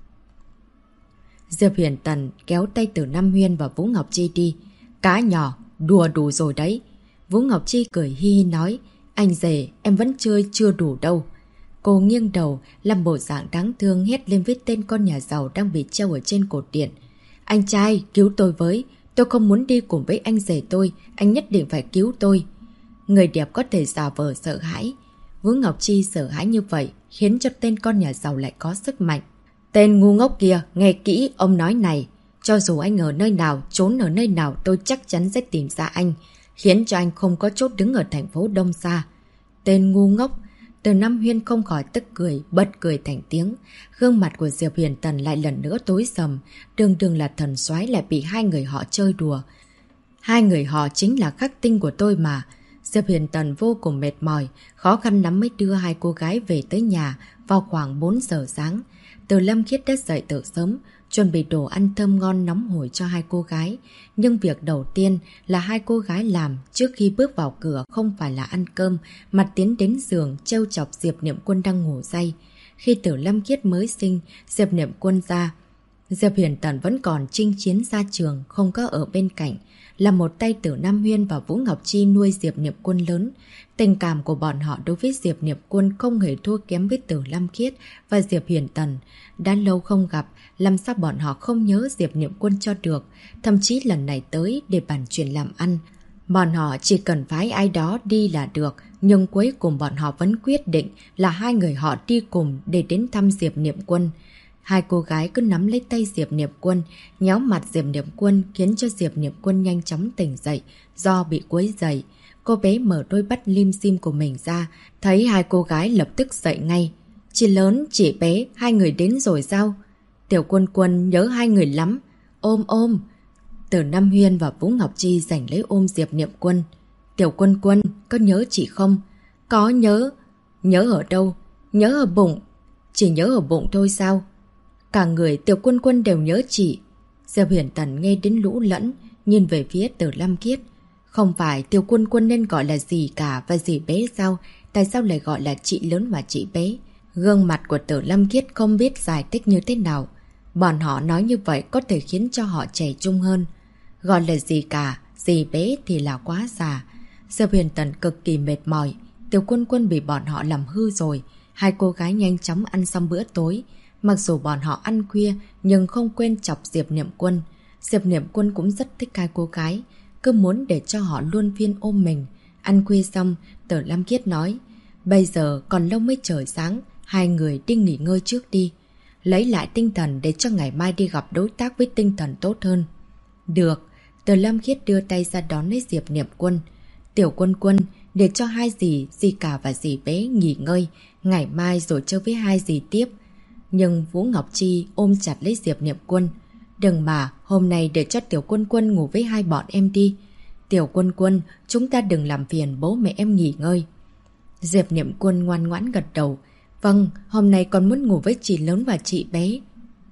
Diệp Huyền Tần kéo tay Tử Nam Huyên và Vũ Ngọc Chi đi. Cá nhỏ, đùa đủ rồi đấy. Vũ Ngọc Chi cười hi hi nói, anh rể, em vẫn chơi chưa đủ đâu. Cô nghiêng đầu, làm bộ dạng đáng thương hét lên với tên con nhà giàu đang bị treo ở trên cột điện. Anh trai, cứu tôi với. Tôi không muốn đi cùng với anh rể tôi, anh nhất định phải cứu tôi. Người đẹp có thể giả vờ sợ hãi. Vũ Ngọc Chi sợ hãi như vậy, khiến cho tên con nhà giàu lại có sức mạnh. Tên ngu ngốc kia, nghe kỹ ông nói này. Cho dù anh ở nơi nào, trốn ở nơi nào, tôi chắc chắn sẽ tìm ra anh, khiến cho anh không có chốt đứng ở thành phố Đông Sa. Tên ngu ngốc. Từ Nam Huyên không khỏi tức cười, bật cười thành tiếng. Gương mặt của Diệp Huyền Tần lại lần nữa tối sầm. Đường đường là thần soái lại bị hai người họ chơi đùa. Hai người họ chính là khắc tinh của tôi mà. Diệp Huyền Tần vô cùng mệt mỏi, khó khăn lắm mới đưa hai cô gái về tới nhà vào khoảng 4 giờ sáng. Từ Lâm Khiết đã dậy từ sớm, chuẩn bị đồ ăn thơm ngon nóng hổi cho hai cô gái. Nhưng việc đầu tiên là hai cô gái làm trước khi bước vào cửa không phải là ăn cơm, mà tiến đến giường trêu chọc Diệp Niệm Quân đang ngủ say. Khi Tử Lâm Khiết mới sinh, Diệp Niệm Quân ra, Diệp Huyền Tần vẫn còn chinh chiến ra trường, không có ở bên cạnh. Là một tay Tử Nam Huyên và Vũ Ngọc Chi nuôi Diệp Niệm Quân lớn. Tình cảm của bọn họ đối với Diệp Niệm Quân không hề thua kém với Tử Lâm Khiết và Diệp Huyền Tần. Đã lâu không gặp, làm sao bọn họ không nhớ Diệp Niệm Quân cho được. Thậm chí lần này tới để bàn chuyện làm ăn. Bọn họ chỉ cần phái ai đó đi là được, nhưng cuối cùng bọn họ vẫn quyết định là hai người họ đi cùng để đến thăm Diệp Niệm Quân. Hai cô gái cứ nắm lấy tay Diệp Niệm Quân, nhéo mặt Diệp Niệm Quân khiến cho Diệp Niệm Quân nhanh chóng tỉnh dậy do bị quấy dậy. Cô bé mở đôi mắt lim dim của mình ra, thấy hai cô gái lập tức dậy ngay. Chị lớn, chị bé, hai người đến rồi sao? Tiểu Quân Quân nhớ hai người lắm. Ôm ôm. Từ Nam Huyên và Vũ Ngọc Chi giành lấy ôm Diệp Niệm Quân. Tiểu Quân Quân, có nhớ chị không? Có nhớ. Nhớ ở đâu? Nhớ ở bụng. Chỉ nhớ ở bụng thôi sao? Cả người Tiểu Quân Quân đều nhớ chị. Diệp Huyền Tần nghe đến lũ lẫn, nhìn về phía Tử Lâm Khiết. Không phải Tiểu Quân Quân nên gọi là dì cả và dì bé sao? Tại sao lại gọi là chị lớn và chị bé? Gương mặt của Tử Lâm Khiết không biết giải thích như thế nào. Bọn họ nói như vậy có thể khiến cho họ trẻ trung hơn. Gọi là dì cả, dì bé thì là quá già. Diệp Huyền Tần cực kỳ mệt mỏi. Tiểu Quân Quân bị bọn họ làm hư rồi. Hai cô gái nhanh chóng ăn xong bữa tối. Mặc dù bọn họ ăn khuya nhưng không quên chọc Diệp Niệm Quân. Diệp Niệm Quân cũng rất thích hai cô gái, cứ muốn để cho họ luôn phiên ôm mình. Ăn khuya xong, Tử Lam Khiết nói, bây giờ còn lâu mới trời sáng, hai người đi nghỉ ngơi trước đi. Lấy lại tinh thần để cho ngày mai đi gặp đối tác với tinh thần tốt hơn. Được, Tử Lam Khiết đưa tay ra đón lấy Diệp Niệm Quân. Tiểu Quân Quân, để cho hai dì cả và dì bé nghỉ ngơi, ngày mai rồi chơi với hai dì tiếp. Nhưng Vũ Ngọc Chi ôm chặt lấy Diệp Niệm Quân. Đừng mà, hôm nay để cho Tiểu Quân Quân ngủ với hai bọn em đi. Tiểu Quân Quân, chúng ta đừng làm phiền bố mẹ em nghỉ ngơi. Diệp Niệm Quân ngoan ngoãn gật đầu. Vâng, hôm nay con muốn ngủ với chị lớn và chị bé.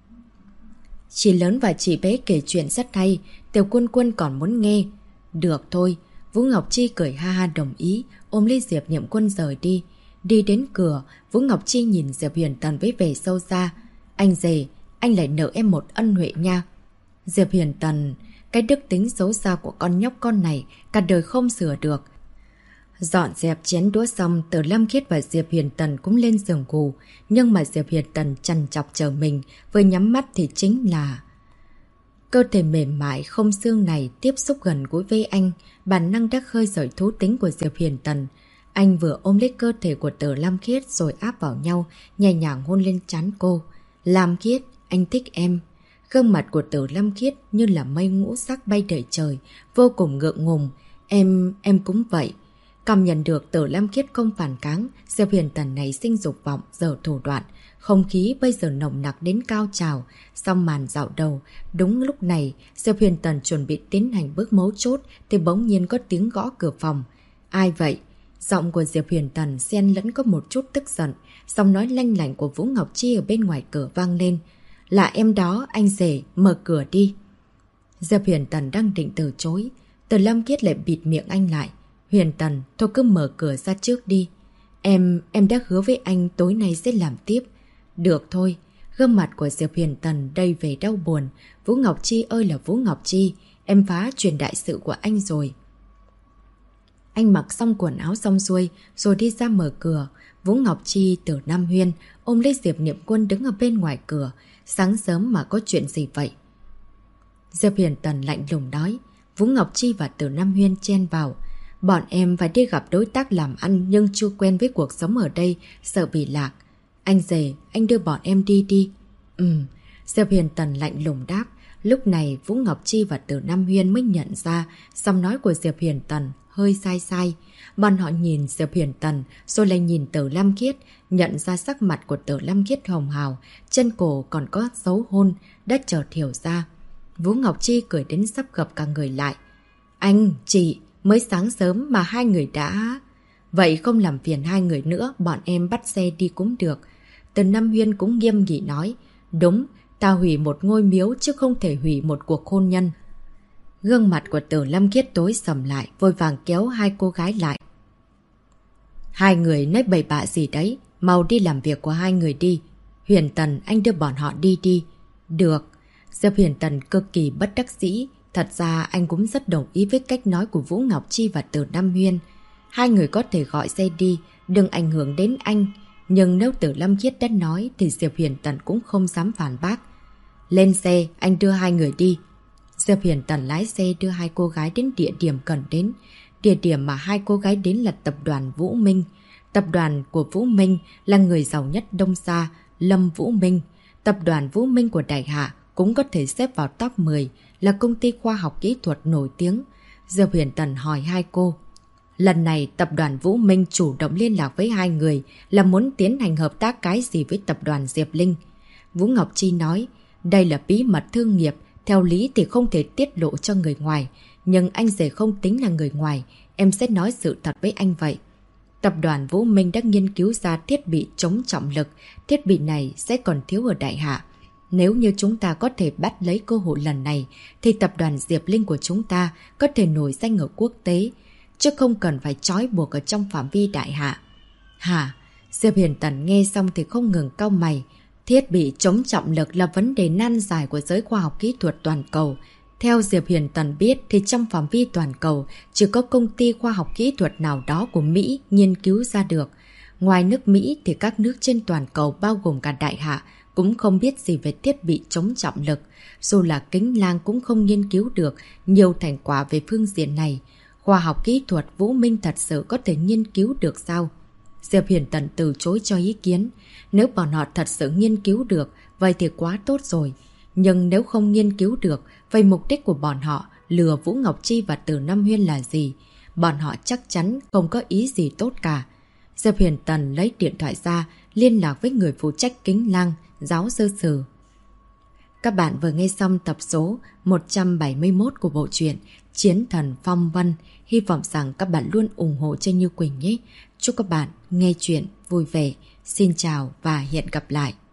Chị lớn và chị bé kể chuyện rất hay, Tiểu Quân Quân còn muốn nghe. Được thôi, Vũ Ngọc Chi cười ha ha đồng ý, ôm lấy Diệp Niệm Quân rời đi. Đi đến cửa, Vũ Ngọc Chi nhìn Diệp Huyền Tần với vẻ sâu xa. Anh rể, anh lại nợ em một ân huệ nha. Diệp Huyền Tần, cái đức tính xấu xa của con nhóc con này cả đời không sửa được. Dọn dẹp chén đũa xong, Tử Lâm Khiết và Diệp Huyền Tần cũng lên giường ngủ. Nhưng mà Diệp Huyền Tần trằn trọc chờ mình, vừa nhắm mắt thì chính là... Cơ thể mềm mại không xương này tiếp xúc gần gũi với anh, bản năng đã khơi dậy thú tính của Diệp Huyền Tần. Anh vừa ôm lấy cơ thể của Tử Lam Khiết rồi áp vào nhau, nhẹ nhàng hôn lên trán cô. Lam Khiết, anh thích em. Gương mặt của Tử Lam Khiết như là mây ngũ sắc bay đầy trời, vô cùng ngượng ngùng. Em cũng vậy. Cảm nhận được Tử Lam Khiết không phản kháng, Diệp Huyền Tần này sinh dục vọng, giở thủ đoạn. Không khí bây giờ nồng nặc đến cao trào, xong màn dạo đầu. Đúng lúc này, Diệp Huyền Tần chuẩn bị tiến hành bước mấu chốt thì bỗng nhiên có tiếng gõ cửa phòng. Ai vậy? Giọng của Diệp Huyền Tần xen lẫn có một chút tức giận, giọng nói lanh lảnh của Vũ Ngọc Chi ở bên ngoài cửa vang lên. Là em đó, anh rể, mở cửa đi. Diệp Huyền Tần đang định từ chối, Từ Lam Kiết lại bịt miệng anh lại. Huyền Tần, thôi cứ mở cửa ra trước đi. Em đã hứa với anh tối nay sẽ làm tiếp. Được thôi. Gương mặt của Diệp Huyền Tần đầy vẻ đau buồn. Vũ Ngọc Chi ơi là Vũ Ngọc Chi, em phá chuyện đại sự của anh rồi. Anh mặc xong quần áo xong xuôi rồi đi ra mở cửa. Vũ Ngọc Chi, Từ Nam Huyên ôm lấy Diệp Niệm Quân đứng ở bên ngoài cửa. Sáng sớm mà có chuyện gì vậy? Diệp Huyền Tần lạnh lùng nói. Vũ Ngọc Chi và Từ Nam Huyên chen vào. Bọn em phải đi gặp đối tác làm ăn nhưng chưa quen với cuộc sống ở đây, sợ bị lạc. Anh rể, anh đưa bọn em đi đi. Diệp Huyền Tần lạnh lùng đáp. Lúc này Vũ Ngọc Chi và Từ Nam Huyên mới nhận ra giọng nói của Diệp Huyền Tần hơi sai sai. Bọn họ nhìn Diệp Huyền Tần rồi lại nhìn Từ Lam Kiết, nhận ra sắc mặt của Từ Lam Kiết hồng hào, chân cổ còn có dấu hôn, đã chợt hiểu ra. Vũ Ngọc Chi cười đến sắp gập cả người lại. Anh, chị, mới sáng sớm mà hai người đã... Vậy không làm phiền hai người nữa, bọn em bắt xe đi cũng được. Từ Nam Huyên cũng nghiêm nghị nói. Đúng, ta hủy một ngôi miếu chứ không thể hủy một cuộc hôn nhân. Gương mặt của Từ Lam Kiết tối sầm lại, vội vàng kéo hai cô gái lại. Hai người nói bậy bạ gì đấy, mau đi làm việc của hai người đi. Huyền Tần, anh đưa bọn họ đi đi. Được. Diệp Huyền Tần cực kỳ bất đắc dĩ. Thật ra anh cũng rất đồng ý với cách nói của Vũ Ngọc Chi và Từ Nam Huyên. Hai người có thể gọi xe đi, đừng ảnh hưởng đến anh. Nhưng nếu Từ Lam Kiết đã nói thì Diệp Huyền Tần cũng không dám phản bác. Lên xe, anh đưa hai người đi. Diệp Huyền Tần lái xe đưa hai cô gái đến địa điểm cần đến. Địa điểm mà hai cô gái đến là tập đoàn Vũ Minh. Tập đoàn của Vũ Minh là người giàu nhất Đông Sa, Lâm Vũ Minh. Tập đoàn Vũ Minh của Đại Hạ cũng có thể xếp vào top 10, là công ty khoa học kỹ thuật nổi tiếng. Diệp Huyền Tần hỏi hai cô. Lần này tập đoàn Vũ Minh chủ động liên lạc với hai người là muốn tiến hành hợp tác cái gì với tập đoàn Diệp Linh. Vũ Ngọc Chi nói, đây là bí mật thương nghiệp, theo lý thì không thể tiết lộ cho người ngoài. Nhưng anh rể không tính là người ngoài, em sẽ nói sự thật với anh vậy. Tập đoàn Vũ Minh đã nghiên cứu ra thiết bị chống trọng lực, thiết bị này sẽ còn thiếu ở Đại Hạ. Nếu như chúng ta có thể bắt lấy cơ hội lần này, thì tập đoàn Diệp Linh của chúng ta có thể nổi danh ở quốc tế, chứ không cần phải trói buộc ở trong phạm vi Đại Hạ. Hả? Diệp Huyền Tần nghe xong thì không ngừng cau mày. Thiết bị chống trọng lực là vấn đề nan giải của giới khoa học kỹ thuật toàn cầu. Theo Diệp Huyền Tần biết thì trong phạm vi toàn cầu chỉ có công ty khoa học kỹ thuật nào đó của Mỹ nghiên cứu ra được. Ngoài nước Mỹ thì các nước trên toàn cầu bao gồm cả Đại Hạ cũng không biết gì về thiết bị chống trọng lực. Dù là Kính Lang cũng không nghiên cứu được nhiều thành quả về phương diện này. Khoa học kỹ thuật Vũ Minh thật sự có thể nghiên cứu được sao? Diệp Huyền Tần từ chối cho ý kiến. Nếu bọn họ thật sự nghiên cứu được, vậy thì quá tốt rồi. Nhưng nếu không nghiên cứu được, vậy mục đích của bọn họ lừa Vũ Ngọc Chi và Từ Nam Huyên là gì? Bọn họ chắc chắn không có ý gì tốt cả. Diệp Huyền Tần lấy điện thoại ra, liên lạc với người phụ trách Kính Lang, giáo sư Sử. Các bạn vừa nghe xong tập số 171 của bộ truyện Chiến Thần Phong Vân. Hy vọng rằng các bạn luôn ủng hộ cho Như Quỳnh nhé. Chúc các bạn nghe chuyện vui vẻ. Xin chào và hẹn gặp lại.